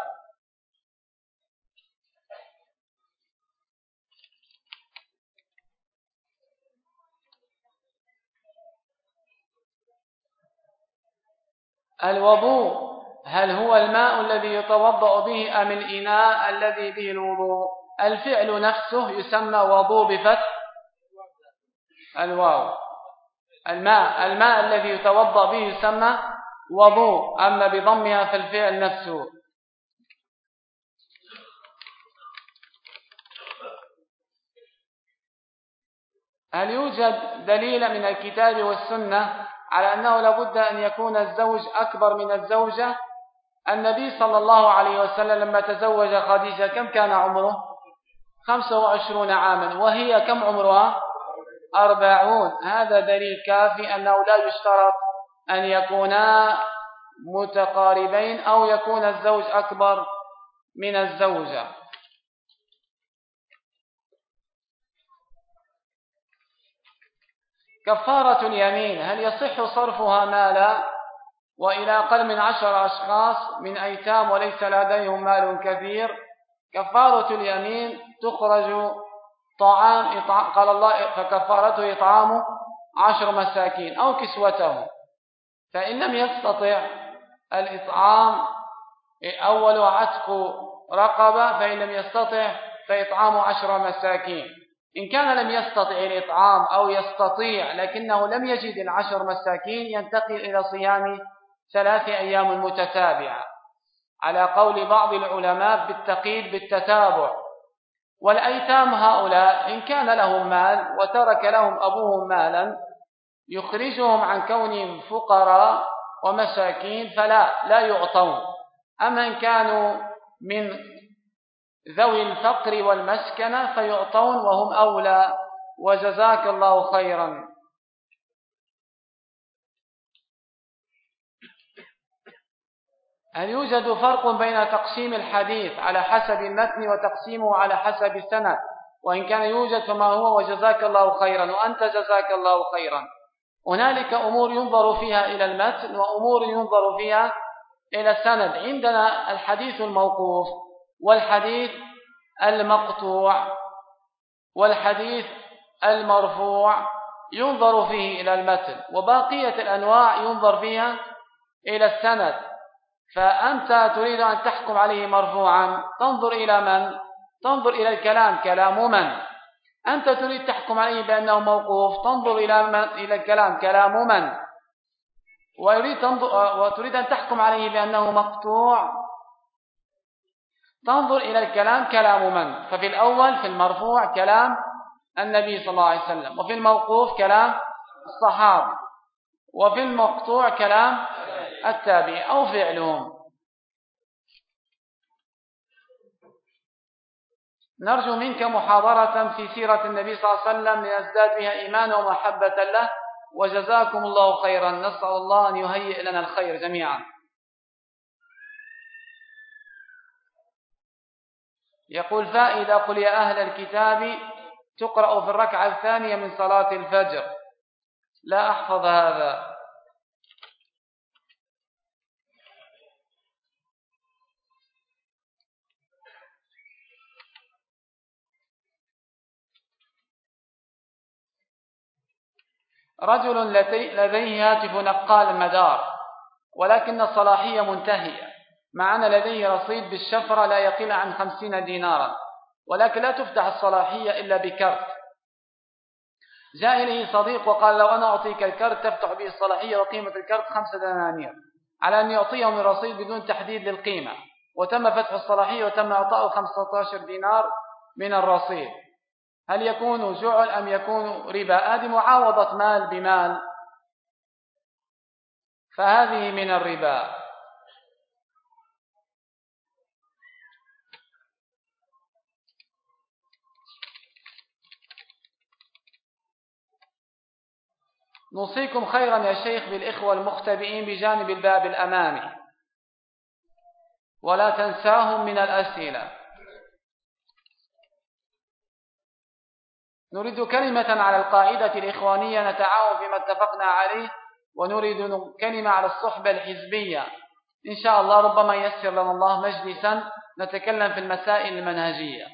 الوضوء هل هو الماء الذي يتوضأ به أم الإناء الذي به الوضوء؟ الفعل نفسه يسمى وضوء بفتح الواو. الماء الماء الذي يتوضأ به يسمى وضوء، أما بضمها فالفعل نفسه. هل يوجد دليل من الكتاب والسنة على أنه لابد أن يكون الزوج أكبر من الزوجة؟ النبي صلى الله عليه وسلم لما تزوج خديجة كم كان عمره؟ خمسة وعشرون عاما، وهي كم عمرها؟ أربعون. هذا دليل كافي أنه لا يشترط أن يكونا متقاربين أو يكون الزوج أكبر من الزوجة. كفارة اليمين هل يصح صرفها مالا وإلى أقل من عشر أشخاص من أيتام وليس لديهم مال كثير؟ كفارة اليمين تخرج طعام إطعام، قال الله فكفارته إطعام عشر مساكين أو كسوتهم، فإن لم يستطع الإطعام أول عتق رقبة، فإن لم يستطع فإطعام عشر مساكين. إن كان لم يستطع الإطعام أو يستطيع لكنه لم يجد العشر مساكين ينتقل إلى صيام ثلاث أيام متتابعة على قول بعض العلماء بالتقييد بالتتابع. والأيتام هؤلاء إن كان لهم مال وترك لهم أبوهم مالا يخرجهم عن كونهم فقراء ومساكين فلا لا يعطون. أما إن كانوا من ذوي الفقر والمسكنة فيعطون وهم أولى، وجزاك الله خيرا. هل يوجد فرق بين تقسيم الحديث على حسب المتن وتقسيمه على حسب السند؟ وإن كان يوجد فما هو؟ وجزاك الله خيرا. وأنت جزاك الله خيرا. هنالك أمور ينظر فيها إلى المتن وأمور ينظر فيها إلى السند. عندنا الحديث الموقوف والحديث المقطوع والحديث المرفوع ينظر فيه إلى المتن، وباقية الأنواع ينظر فيها إلى السند. فأنت تريد أن تحكم عليه مرفوعا تنظر إلى من؟ تنظر إلى الكلام، كلام من؟ أنت تريد تحكم عليه بأنه موقوف تنظر إلى من؟ إلى الكلام، كلام من؟ ويريد تنظر وتريد أن تحكم عليه بأنه مقطوع تنظر إلى الكلام، كلام من؟ ففي الأول في المرفوع كلام النبي صلى الله عليه وسلم، وفي الموقوف كلام الصحابة، وفي المقطوع كلام التابعي أو فعلهم. نرجو منك محاضرة في سيرة النبي صلى الله عليه وسلم لنزداد بها إيمانا ومحبة له، وجزاكم الله خيرا. نسأل الله أن يهيئ لنا الخير جميعا. يقول فائدة: قل يا أهل الكتاب تقرأ في الركعة الثانية من صلاة الفجر. لا أحفظ هذا. رجل لديه هاتف نقال مدار ولكن الصلاحية منتهية، مع أن لديه رصيد بالشفرة لا يقل عن خمسين دينارا، ولكن لا تفتح الصلاحية إلا بكرت. جاء إليه صديق وقال: لو أنا أعطيك الكرت تفتح به الصلاحية وقيمة الكرت خمسة دنانير، على أن يعطيه من رصيد بدون تحديد للقيمة، وتم فتح الصلاحية وتم إعطاؤه خمسة عشر دينار من الرصيد. هل يكون جعل أم يكون ربا؟ هذه معاوضة مال بمال، فهذه من الربا. نوصيكم خيرا يا شيخ بالإخوة المختبئين بجانب الباب الأمامي، ولا تنساهم من الأسئلة. نريد كلمة على القاعدة الإخوانية نتعاون فيما اتفقنا عليه، ونريد كلمة على الصحبة الحزبية. إن شاء الله ربما يسر لنا الله مجلسا نتكلم في المسائل المنهجية.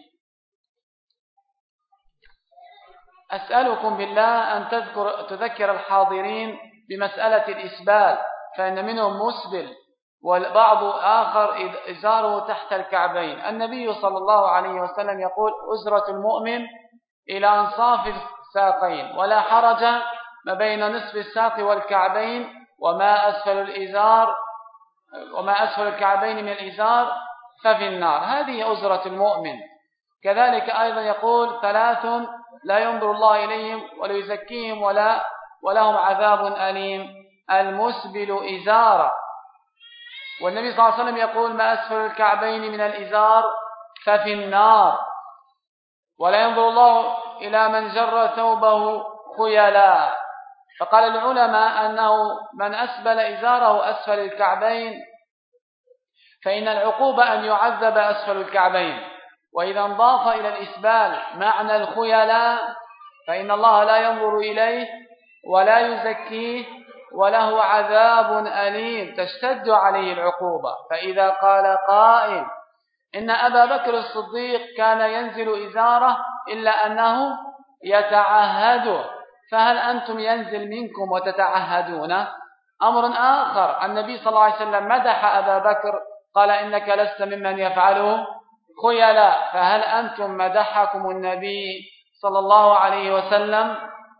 أسألكم بالله أن تذكر تذكر الحاضرين بمسألة الإسبال، فإن منهم مسبل والبعض آخر إزاره تحت الكعبين. النبي صلى الله عليه وسلم يقول: أزرة المؤمن إلى أنصاف الساقين، ولا حرج ما بين نصف الساق والكعبين، وما أسفل الإزار وما أسفل الكعبين من الإزار ففي النار. هذه أزرة المؤمن. كذلك أيضا يقول: ثلاث لا ينظر الله إليهم ولا يزكيهم ولا ولهم عذاب أليم: المسبل إزاره. والنبي صلى الله عليه وسلم يقول: ما أسفل الكعبين من الإزار ففي النار. ولا ينظر الله إلى من جر ثوبه خيلا. فقال العلماء أنه من أسبل إزاره أسفل الكعبين فإن العقوبة أن يعذب أسفل الكعبين. وإذا انضاف إلى الإسبال معنى الخيلاء فإن الله لا ينظر إليه ولا يزكيه وله عذاب أليم تشتد عليه العقوبة. فإذا قال قائل إن أبا بكر الصديق كان ينزل إزاره إلا أنه يتعهده، فهل أنتم ينزل منكم وتتعهدون؟ أمر آخر، النبي صلى الله عليه وسلم مدح أبا بكر قال: إنك لست ممن يفعله خيلاء. فهل أنتم مدحكم النبي صلى الله عليه وسلم؟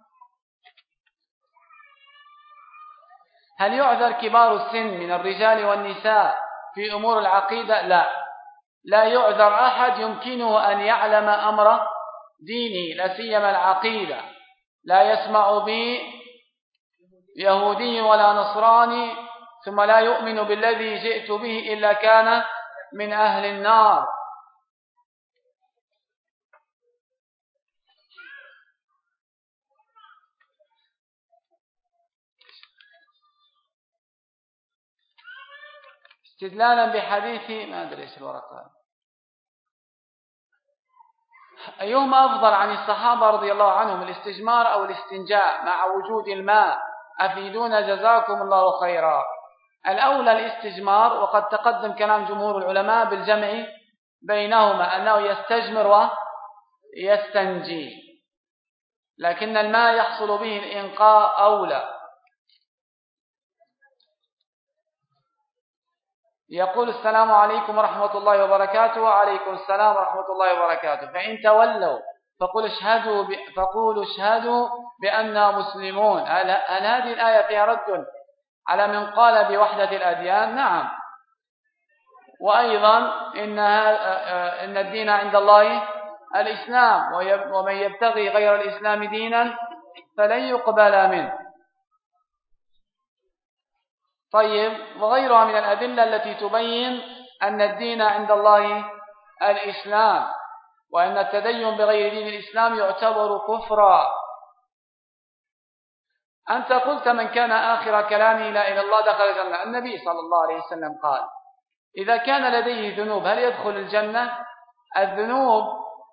هل يعذر كبار السن من الرجال والنساء في أمور العقيدة؟ لا، لا يعذر أحد يمكنه أن يعلم أمر دينه، لا سيما العقيدة. لا يسمع بي يهودي ولا نصراني ثم لا يؤمن بالذي جئت به إلا كان من أهل النار. استدلالا بحديث ما أدري إيش الورقة، أيهما أفضل عن الصحابة رضي الله عنهم، الاستجمار أو الاستنجاء مع وجود الماء؟ أفيدونا جزاكم الله خيرا. الأولى الاستجمار، وقد تقدم كلام جمهور العلماء بالجمع بينهما أنه يستجمر ويستنجي، لكن الماء يحصل به الإنقاء أولى. يقول: السلام عليكم ورحمة الله وبركاته. وعليكم السلام ورحمة الله وبركاته. فإن تولوا فقل اشهدوا ب... فقولوا اشهدوا بأننا مسلمون. هل... هل هذه الآية فيها رد على من قال بوحدة الأديان؟ نعم. وأيضا إنها... إن الدين عند الله الإسلام، ويب... ومن يبتغي غير الإسلام دينا فلن يقبل منه. طيب، وغيرها من الأدلة التي تبين أن الدين عند الله الإسلام، وأن التدين بغير دين الإسلام يعتبر كفرا. أنت قلت: من كان آخر كلامه لا إله إلا الله دخل الجنة. النبي صلى الله عليه وسلم قال: إذا كان لديه ذنوب هل يدخل الجنة؟ الذنوب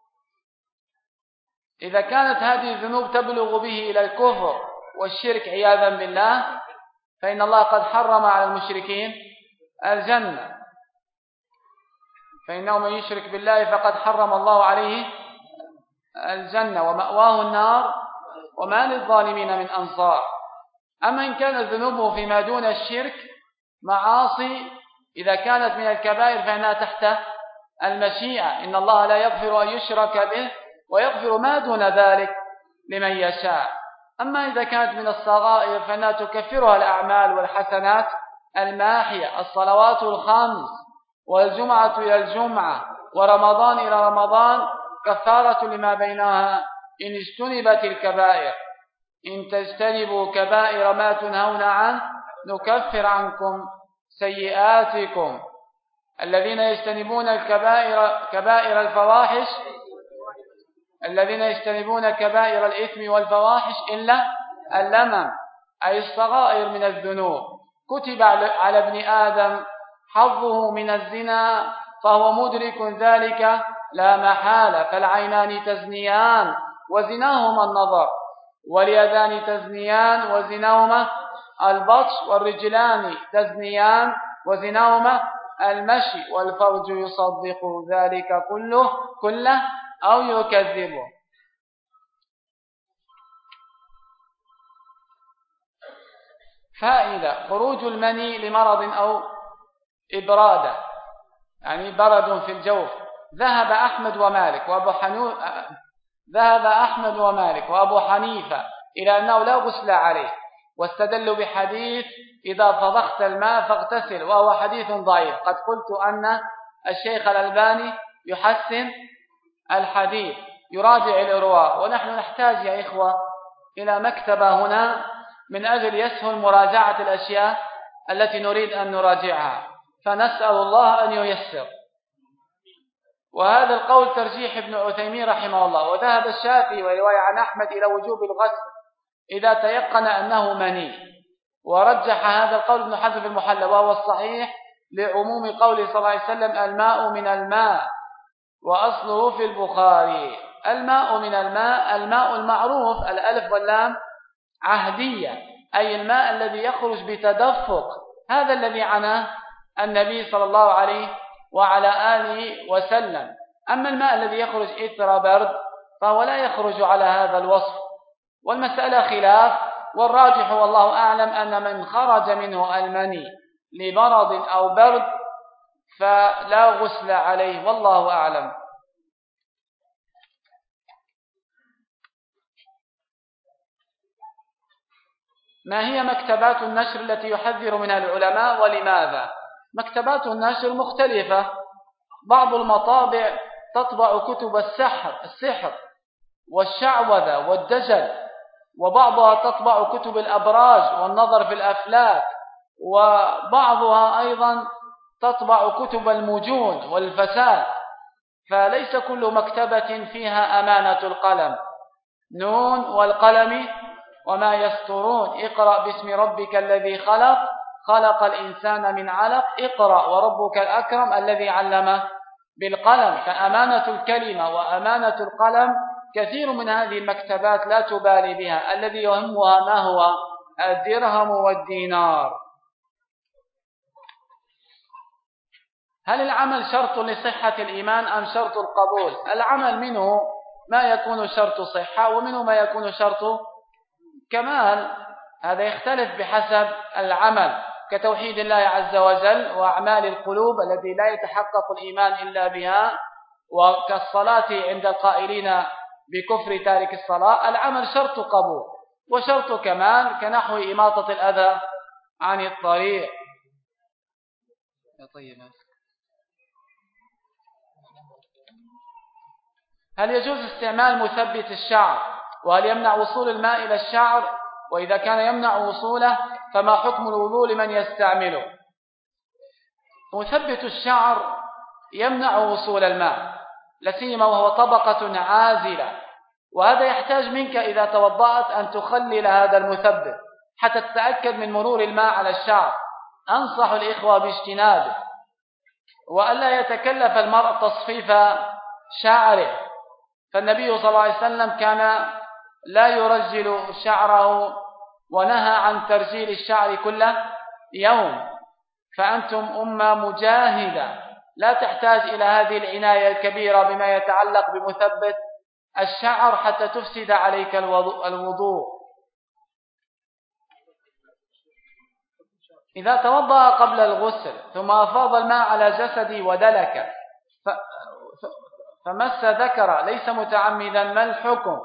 إذا كانت هذه الذنوب تبلغ به إلى الكفر والشرك عياذا بالله فإن الله قد حرم على المشركين الجنة، فإنه من يشرك بالله فقد حرم الله عليه الجنة ومأواه النار وما للظالمين من أنصار. أما إن كانت ذنوبه فيما دون الشرك معاصي، إذا كانت من الكبائر فإنها تحت المشيئة، إن الله لا يغفر أن يشرك به ويغفر ما دون ذلك لمن يشاء. أما إذا كانت من الصغائر فإنها تكفرها الأعمال والحسنات الماحية، الصلوات الخمس والجمعة إلى الجمعة ورمضان إلى رمضان كفارة لما بينها إن اجتنبت الكبائر. إن تجتنبوا كبائر ما تنهون عنه نكفر عنكم سيئاتكم. الذين يجتنبون الكبائر كبائر الفواحش الذين يجتنبون كبائر الإثم والفواحش إلا اللمم، أي الصغائر من الذنوب. كتب على ابن آدم حظه من الزنا فهو مدرك ذلك لا محالة، فالعينان تزنيان وزناهما النظر، واليدان تزنيان وزناهما البطش، والرجلان تزنيان وزناهما المشي، والفرج يصدق ذلك كله كله أو يكذبه. فائدة: خروج المني لمرض أو إبرادة، يعني برد في الجوف. ذهب أحمد ومالك وأبو حنو... ذهب أحمد ومالك وأبو حنيفة إلى أنه لا غسل عليه، واستدلوا بحديث إذا فضخت الماء فاغتسل، وهو حديث ضعيف. قد قلت أن الشيخ الألباني يحسن الحديث، يراجع الإرواء، ونحن نحتاج يا إخوة إلى مكتبة هنا من أجل يسهل مراجعة الأشياء التي نريد أن نراجعها، فنسأل الله أن ييسر. وهذا القول ترجيح ابن عثيمين رحمه الله. وذهب الشافعي ورواية عن أحمد إلى وجوب الغسل إذا تيقن أنه مني، ورجح هذا القول ابن حزم في المحلى، وهو الصحيح لعموم قوله صلى الله عليه وسلم: الماء من الماء، وأصله في البخاري. الماء من الماء، الماء المعروف الألف واللام عهدية، أي الماء الذي يخرج بتدفق، هذا الذي عناه النبي صلى الله عليه وعلى آله وسلم. أما الماء الذي يخرج إثر برد فهو لا يخرج على هذا الوصف، والمسألة خلاف، والراجح والله أعلم أن من خرج منه المني لمرض أو برد فلا غسل عليه، والله أعلم. ما هي مكتبات النشر التي يحذر منها العلماء ولماذا؟ مكتبات النشر مختلفة، بعض المطابع تطبع كتب السحر السحر والشعوذة والدجل، وبعضها تطبع كتب الأبراج والنظر في الأفلاك، وبعضها أيضا تطبع كتب المجون والفساد. فليس كل مكتبة فيها أمانة القلم. نون والقلم وما يسطرون، اقرأ باسم ربك الذي خلق خلق الإنسان من علق، اقرأ وربك الأكرم الذي علم بالقلم. فأمانة الكلمة وأمانة القلم كثير من هذه المكتبات لا تبالي بها، الذي يهمها ما هو الدرهم والدينار. هل العمل شرط لصحة الإيمان أم شرط القبول؟ العمل منه ما يكون شرط صحة، ومنه ما يكون شرط كمال، هذا يختلف بحسب العمل، كتوحيد الله عز وجل وأعمال القلوب التي لا يتحقق الإيمان إلا بها، وكالصلاة عند القائلين بكفر تارك الصلاة. العمل شرط قبول وشرط كمال، كنحو إماطة الأذى عن الطريق. هل يجوز استعمال مثبت الشعر؟ وهل يمنع وصول الماء إلى الشعر؟ وإذا كان يمنع وصوله فما حكم الوضوء لمن يستعمله؟ مثبت الشعر يمنع وصول الماء، لسيما وهو طبقة عازلة، وهذا يحتاج منك إذا توضأت أن تخلل هذا المثبت حتى تتأكد من مرور الماء على الشعر. أنصح الإخوة باجتنابه، وألا يتكلف المرء تصفيف شعره، فالنبي صلى الله عليه وسلم كان لا يرجل شعره ونهى عن ترجيل الشعر كل يوم. فأنتم أمة مجاهدة لا تحتاج إلى هذه العناية الكبيرة بما يتعلق بمثبت الشعر حتى تفسد عليك الوضوء. إذا توضأ قبل الغسل ثم أفاض الماء على جسدي ودلك فمس ذكر ليس متعمدا، ما الحكم؟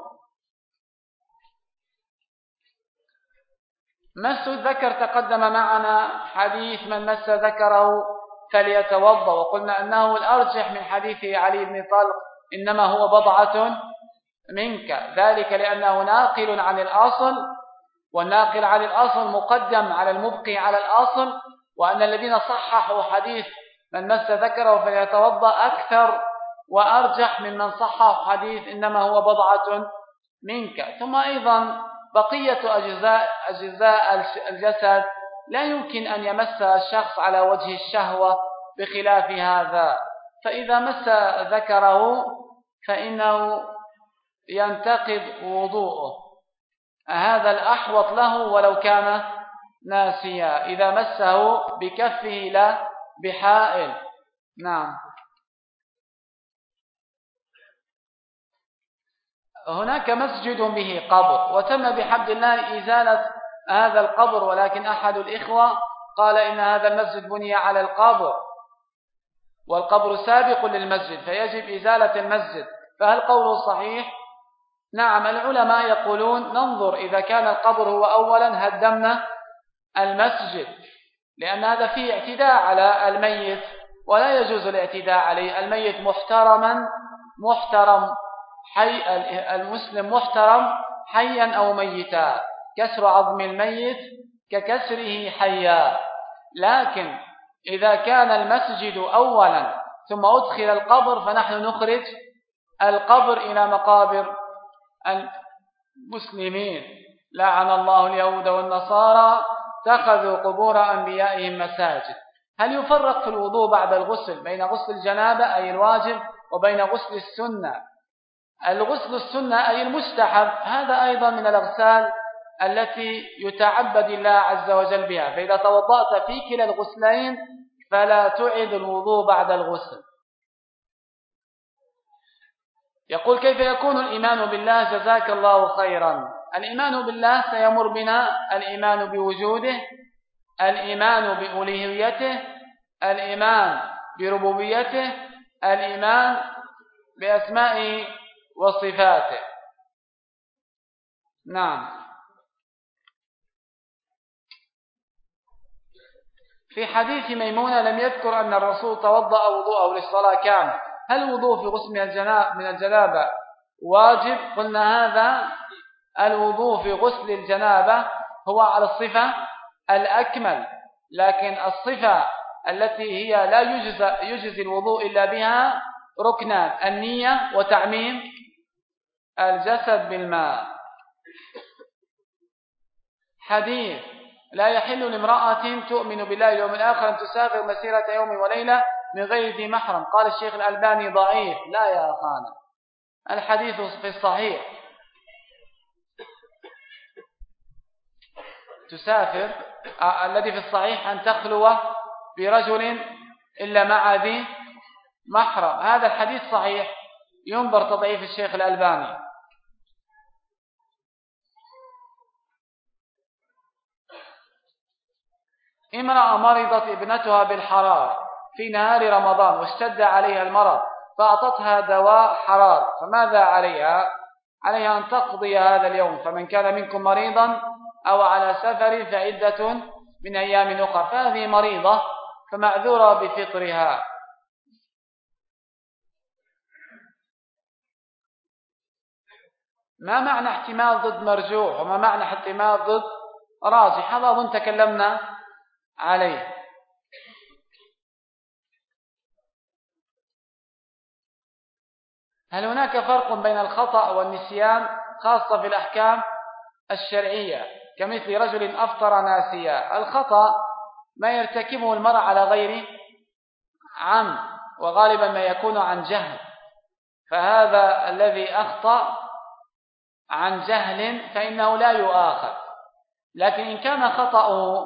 مس الذكر تقدم معنا حديث من مس ذكره فليتوضأ، وقلنا أنه الأرجح من حديث علي بن طلق إنما هو بضعة منك، ذلك لأنه ناقل عن الأصل، والناقل عن الأصل مقدم على المبقي على الأصل، وأن الذين صححوا حديث من مس ذكره فليتوضأ أكثر وأرجح ممن صحح حديث إنما هو بضعة منك. ثم أيضا بقية أجزاء, أجزاء الجسد لا يمكن أن يمسها الشخص على وجه الشهوة بخلاف هذا، فإذا مس ذكره فإنه ينتقد وضوءه، هذا الأحوط له ولو كان ناسيا إذا مسه بكفه لا بحائل. نعم. هناك مسجد به قبر وتم بحمد الله إزالة هذا القبر، ولكن أحد الإخوة قال إن هذا المسجد بني على القبر والقبر سابق للمسجد فيجب إزالة المسجد، فهل قوله صحيح؟ نعم، العلماء يقولون ننظر إذا كان القبر هو أولا هدمنا المسجد، لأن هذا فيه اعتداء على الميت ولا يجوز الاعتداء عليه. الميت محترما محترم حي، المسلم محترم حيا أو ميتا، كسر عظم الميت ككسره حيا. لكن إذا كان المسجد أولا ثم أدخل القبر فنحن نخرج القبر إلى مقابر المسلمين. لعن الله اليهود والنصارى اتخذوا قبور أنبيائهم مساجد. هل يفرق في الوضوء بعد الغسل بين غسل الجنابة أي الواجب وبين غسل السنة؟ الغسل السنة أي المستحب هذا أيضا من الأغسال التي يتعبد الله عز وجل بها، فإذا توضأت في كلا الغسلين فلا تعد الوضوء بعد الغسل. يقول كيف يكون الإيمان بالله؟ جزاك الله خيرا. الإيمان بالله سيمر بنا الإيمان بوجوده، الإيمان بألوهيته، الإيمان بربوبيته، الإيمان بأسمائه وصفاته. نعم. في حديث ميمونة لم يذكر أن الرسول توضأ وضوءه للصلاة كامل، هل الوضوء في غسل من الجنابة واجب؟ قلنا هذا الوضوء في غسل الجنابة هو على الصفة الأكمل، لكن الصفة التي هي لا يجزى, يجزي الوضوء إلا بها ركنان: النية وتعميم الجسد بالماء. حديث لا يحل لامرأة تؤمن بالله واليوم الآخر أن تسافر مسيرة يوم وليلة من غير ذي محرم، قال الشيخ الألباني ضعيف. لا يا أخانا، الحديث في الصحيح. تسافر آه الذي في الصحيح أن تخلو برجل إلا مع ذي محرم، هذا الحديث صحيح، ينظر تضعيف الشيخ الألباني. امرأة مرضت ابنتها بالحرارة في نهار رمضان واشتد عليها المرض فأعطتها دواء حرارة، فماذا عليها؟ عليها أن تقضي هذا اليوم، فمن كان منكم مريضا أو على سفر فعدة من أيام أخرى، فهذه مريضة فمعذورة بفطرها. ما معنى احتمال ضد مرجوح وما معنى احتمال ضد راجح؟ هذا أظن تكلمنا عليه. هل هناك فرق بين الخطأ والنسيان خاصة في الأحكام الشرعية كمثل رجل أفطر ناسيا؟ الخطأ ما يرتكبه المرء على غير عمد، وغالبا ما يكون عن جهل، فهذا الذي أخطأ عن جهل فإنه لا يؤاخذ. لكن إن كان خطأه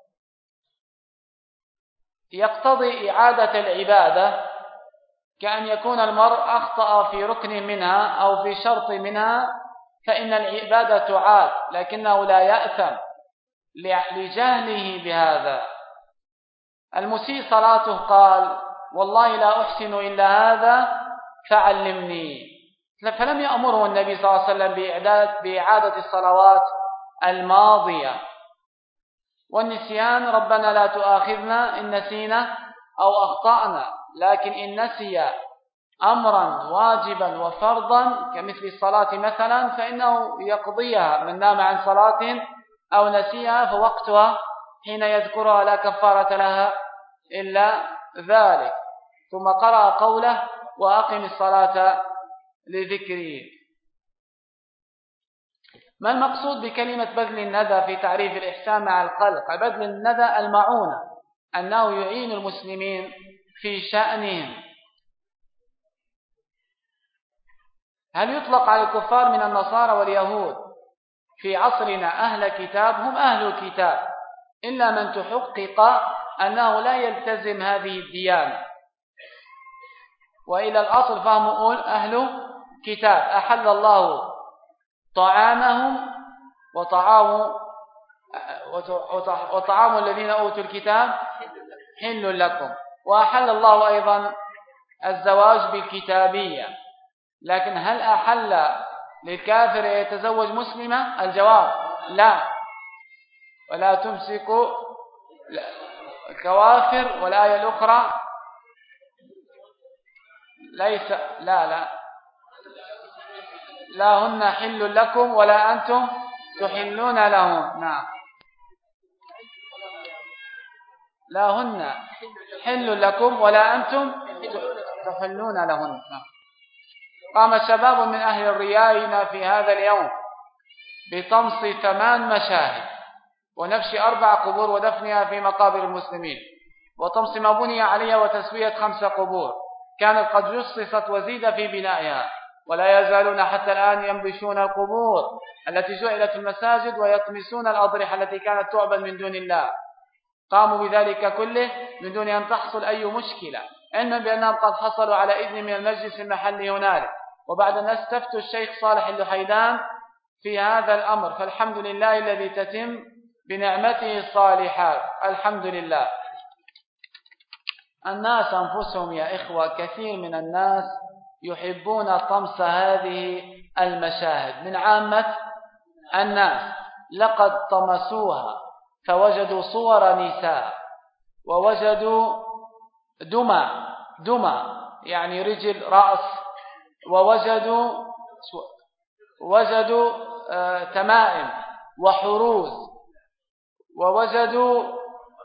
يقتضي إعادة العبادة، كأن يكون المرء أخطأ في ركن منها أو في شرط منها، فإن العبادة تعاد لكنه لا يأثم لجهله بهذا. المسيء صلاته قال والله لا أحسن إلا هذا فعلمني، فلم يأمره النبي صلى الله عليه وسلم بإعادة الصلوات الماضية. والنسيان ربنا لا تؤاخذنا إن نسينا أو أخطأنا، لكن إن نسي أمرا واجبا وفرضا كمثل الصلاة مثلا فإنه يقضيها. من نام عن صلاة أو نسيها فوقتها حين يذكرها لا كفارة لها إلا ذلك. ثم قرأ قوله وأقم الصلاة لذكره. ما المقصود بكلمة بذل الندى في تعريف الإحسان مع الخلق؟ بذل الندى المعونة، أنه يعين المسلمين في شأنهم. هل يطلق على الكفار من النصارى واليهود في عصرنا أهل كتاب؟ هم أهل الكتاب، إلا من تحقق أنه لا يلتزم هذه الديانة، وإلى الأصل فهم أهل كتاب. أحل الله طعامهم وطعام وطعام الذين أوتوا الكتاب حل لكم، وأحل الله أيضا الزواج بالكتابية. لكن هل أحل للكافر يتزوج مسلمة؟ الجواب لا. ولا تمسكوا الكوافر، والآية الأخرى ليس لا لا لا هن حل لكم ولا أنتم تحلون لهم. نعم، لا هن حل لكم ولا أنتم تحلون لهن. قام شباب من أهل الرياء في هذا اليوم بطمس ثمان مشاهد ونفش أربع قبور ودفنها في مقابر المسلمين، وطمس ما بني عليها وتسوية خمس قبور كانت قد جصصت وزيد في بنائها، ولا يزالون حتى الآن ينبشون القبور التي جعلت في المساجد ويطمسون الأضرحة التي كانت تعبد من دون الله. قاموا بذلك كله من دون أن تحصل أي مشكلة، علما بأنهم قد حصلوا على إذن من المجلس المحلي هنالك، وبعد أن استفتوا الشيخ صالح اللحيدان في هذا الأمر، فالحمد لله الذي تتم بنعمته الصالحات. الحمد لله. الناس أنفسهم يا إخوة، كثير من الناس يحبون طمس هذه المشاهد من عامة الناس. لقد طمسوها فوجدوا صور نساء، ووجدوا دمى دمى يعني رجل رأس، ووجدوا وجدوا آه تمائم وحروز، ووجدوا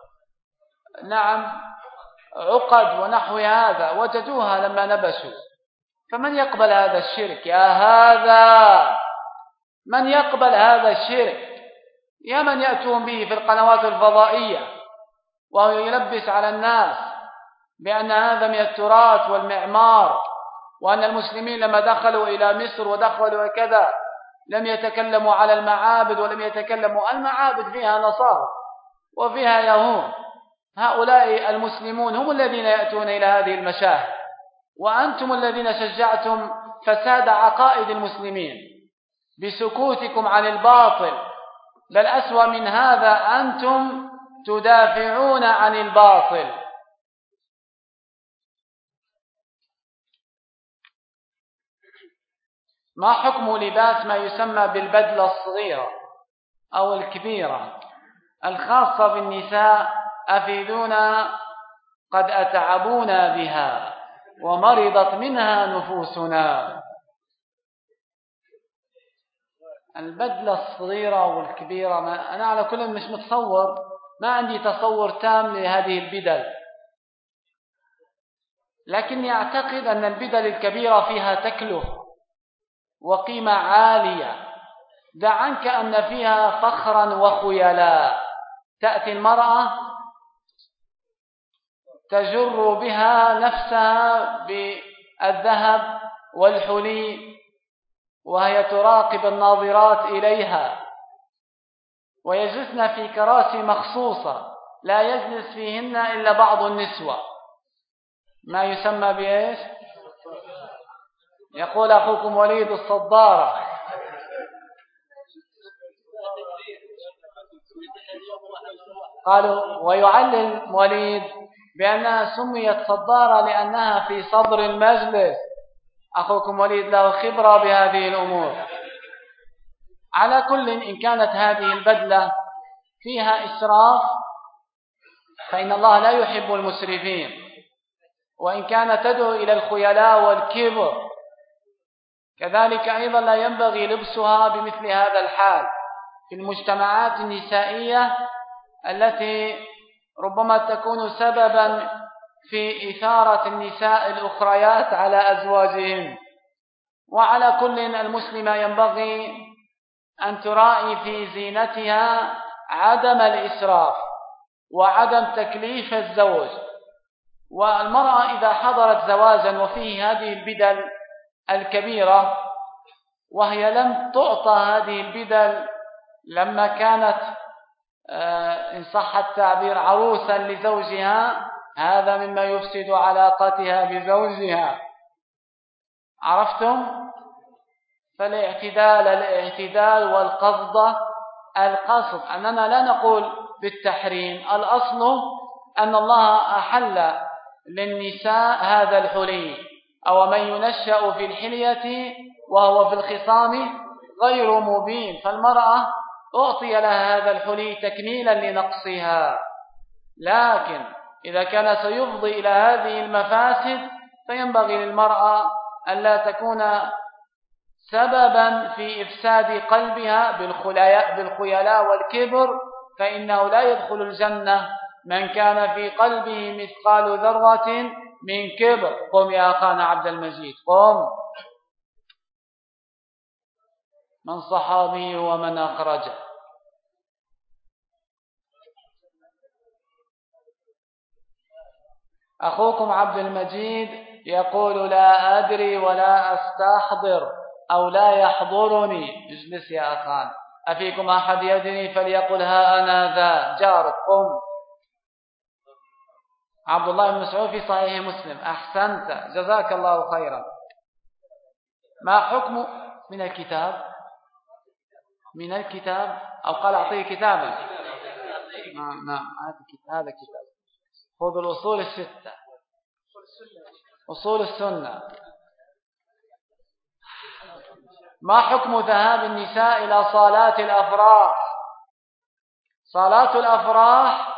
نعم عقد ونحو هذا، وجدوها لما نبشوا. فمن يقبل هذا الشرك يا هذا؟ من يقبل هذا الشرك؟ يا من يأتون به في القنوات الفضائية وهو يلبس على الناس بأن هذا من التراث والمعمار، وأن المسلمين لما دخلوا إلى مصر ودخلوا وكذا لم يتكلموا على المعابد، ولم يتكلموا المعابد فيها نصارى وفيها يهود. هؤلاء المسلمون هم الذين يأتون إلى هذه المشاهد، وأنتم الذين شجعتم فساد عقائد المسلمين بسكوتكم عن الباطل. بل أسوأ من هذا، أنتم تدافعون عن الباطل. ما حكم لباس ما يسمى بالبدلة الصغيرة أو الكبيرة الخاصة بالنساء؟ أفيدونا، قد أتعبونا بها ومرضت منها نفوسنا. البدلة الصغيرة والكبيرة، ما أنا على كل مش متصور، ما عندي تصور تام لهذه البدل، لكني أعتقد أن البدل الكبيرة فيها تكلفة وقيمة عالية. دع عنك أن فيها فخرا وخيلاء. تأتي المرأة تجر بها نفسها بالذهب والحلي وهي تراقب الناظرات إليها، ويجلسن في كراسي مخصوصة لا يجلس فيهن إلا بعض النسوة، ما يسمى بإيش؟ يقول أخوكم وليد الصدارة. قالوا ويعلل وليد بأنها سميت صدارة لأنها في صدر المجلس. أخوكم وليد له خبرة بهذه الأمور. على كل، إن كانت هذه البدلة فيها إسراف فإن الله لا يحب المسرفين، وإن كانت تدعو إلى الخيلاء والكبر كذلك أيضا لا ينبغي لبسها بمثل هذا الحال في المجتمعات النسائية التي ربما تكون سببا في إثارة النساء الأخريات على أزواجهم. وعلى كل، المسلمة ينبغي أن تراعي في زينتها عدم الإسراف وعدم تكليف الزوج. والمرأة إذا حضرت زواجا وفيه هذه البدل الكبيرة وهي لم تعطى هذه البدل لما كانت إن صح التعبير عروسا لزوجها، هذا مما يفسد علاقتها بزوجها. عرفتم؟ فالاعتدال الاعتدال والقصد القصد، أننا لا نقول بالتحريم، الأصل أن الله أحل للنساء هذا الحلي، أو من ينشأ في الحلية وهو في الخصام غير مبين، فالمرأة أعطي لها هذا الحلي تكميلا لنقصها، لكن إذا كان سيفضي إلى هذه المفاسد فينبغي للمرأة ألا تكون سببا في إفساد قلبها بالخيلاء والكبر، فإنه لا يدخل الجنة من كان في قلبه مثقال ذرة من كبر. قم يا أخانا عبد المجيد، قم. من صحابي ومن أخرجه؟ أخوكم عبد المجيد يقول لا أدري ولا أستحضر أو لا يحضرني. اجلس يا أخان. أفيكم أحد يدري فليقل ها أنا ذا. جارك، قم. عبد الله بن مسعود في صحيح مسلم. أحسنت، جزاك الله خيرا. ما حكم من الكتاب من الكتاب أو قال أعطيه كتابا؟ نعم نعم، هذا كتاب. خذ الأصول الستة، أصول السنة. ما حكم ذهاب النساء إلى صالات الأفراح؟ صالات الأفراح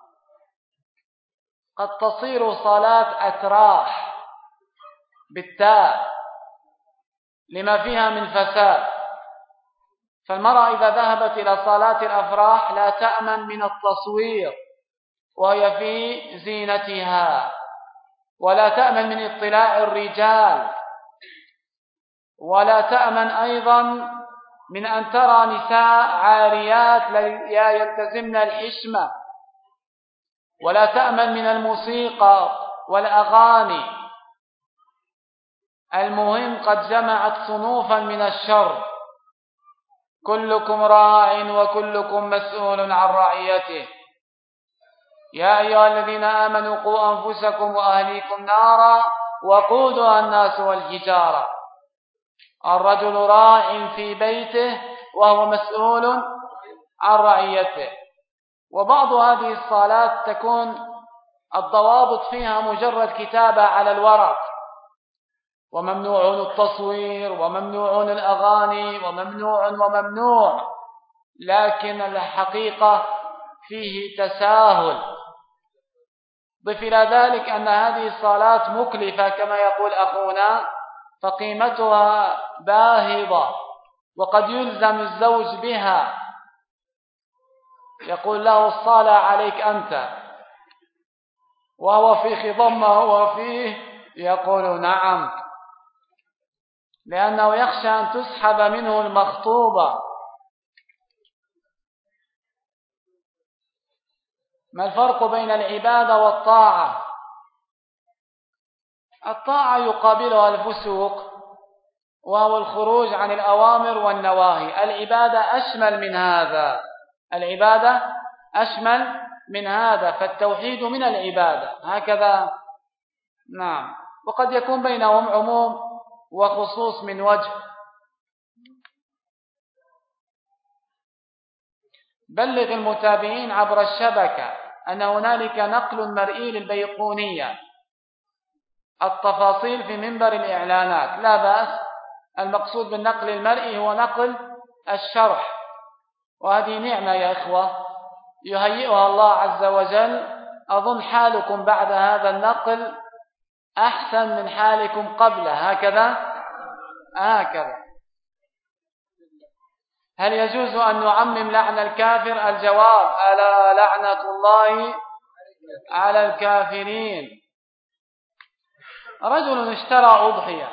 قد تصير صلاة أتراح بالتاء لما فيها من فساد، فالمرأة إذا ذهبت إلى صلاة الأفراح لا تأمن من التصوير وهي في زينتها، ولا تأمن من اطلاع الرجال، ولا تأمن أيضا من أن ترى نساء عاريات لا يلتزمن الحشمة، ولا تأمن من الموسيقى والأغاني. المهم قد جمعت صنوفا من الشر. كلكم راع وكلكم مسؤول عن رعيته. يا أيها الذين آمنوا قوا أنفسكم وأهليكم نارا وقودها الناس والحجارة. الرجل راع في بيته وهو مسؤول عن رعيته. وبعض هذه الصالات تكون الضوابط فيها مجرد كتابة على الورق، وممنوع التصوير وممنوع الأغاني وممنوع وممنوع، لكن الحقيقة فيه تساهل. ضف إلى ذلك أن هذه الصلاة مكلفة كما يقول أخونا، فقيمتها باهظة، وقد يلزم الزوج بها، يقول له الصلاة عليك أنت، وهو في خضم ما هو فيه يقول نعم، لأنه يخشى أن تسحب منه المخطوبة. ما الفرق بين العبادة والطاعة؟ الطاعة يقابلها الفسوق وهو الخروج عن الأوامر والنواهي. العبادة أشمل من هذا، العبادة أشمل من هذا، فالتوحيد من العبادة هكذا. نعم، وقد يكون بينهم عموم وخصوص من وجه. بلغ المتابعين عبر الشبكة أن هنالك نقل مرئي للبيقونية، التفاصيل في منبر الإعلانات. لا بأس، المقصود بالنقل المرئي هو نقل الشرح، وهذه نعمة يا إخوة يهيئها الله عز وجل. أظن حالكم بعد هذا النقل أحسن من حالكم قبله، هكذا هكذا. هل يجوز أن نعمم لعن الكافر؟ الجواب: ألا لعنة الله على الكافرين. رجل اشترى أضحية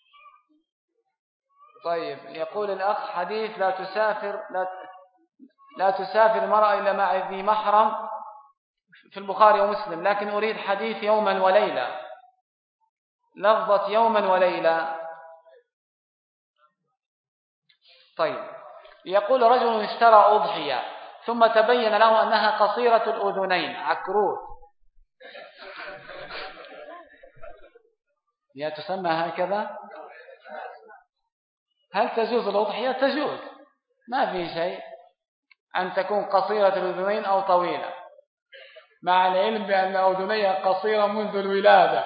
طيب، يقول الأخ: حديث لا تسافر لا لا تسافر المرأة إلا مع ذي محرم في البخاري ومسلم، لكن أريد حديث يوما وليلة، لفظة يوما وليلة. طيب، يقول رجل اشترى أضحية ثم تبين له أنها قصيرة الأذنين، عكروت، هي تسمى هكذا؟ هل تجوز الأضحية؟ تجوز، ما في شيء أن تكون قصيرة الأذنين أو طويلة، مع العلم بأن أذنيها قصيرة منذ الولادة.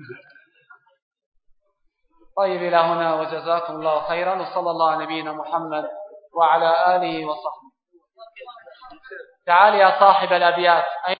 طيب، إلى هنا وجزاكم الله خيرا، وصلى الله على نبينا محمد وعلى آله وصحبه. تعال يا صاحب الأبيات.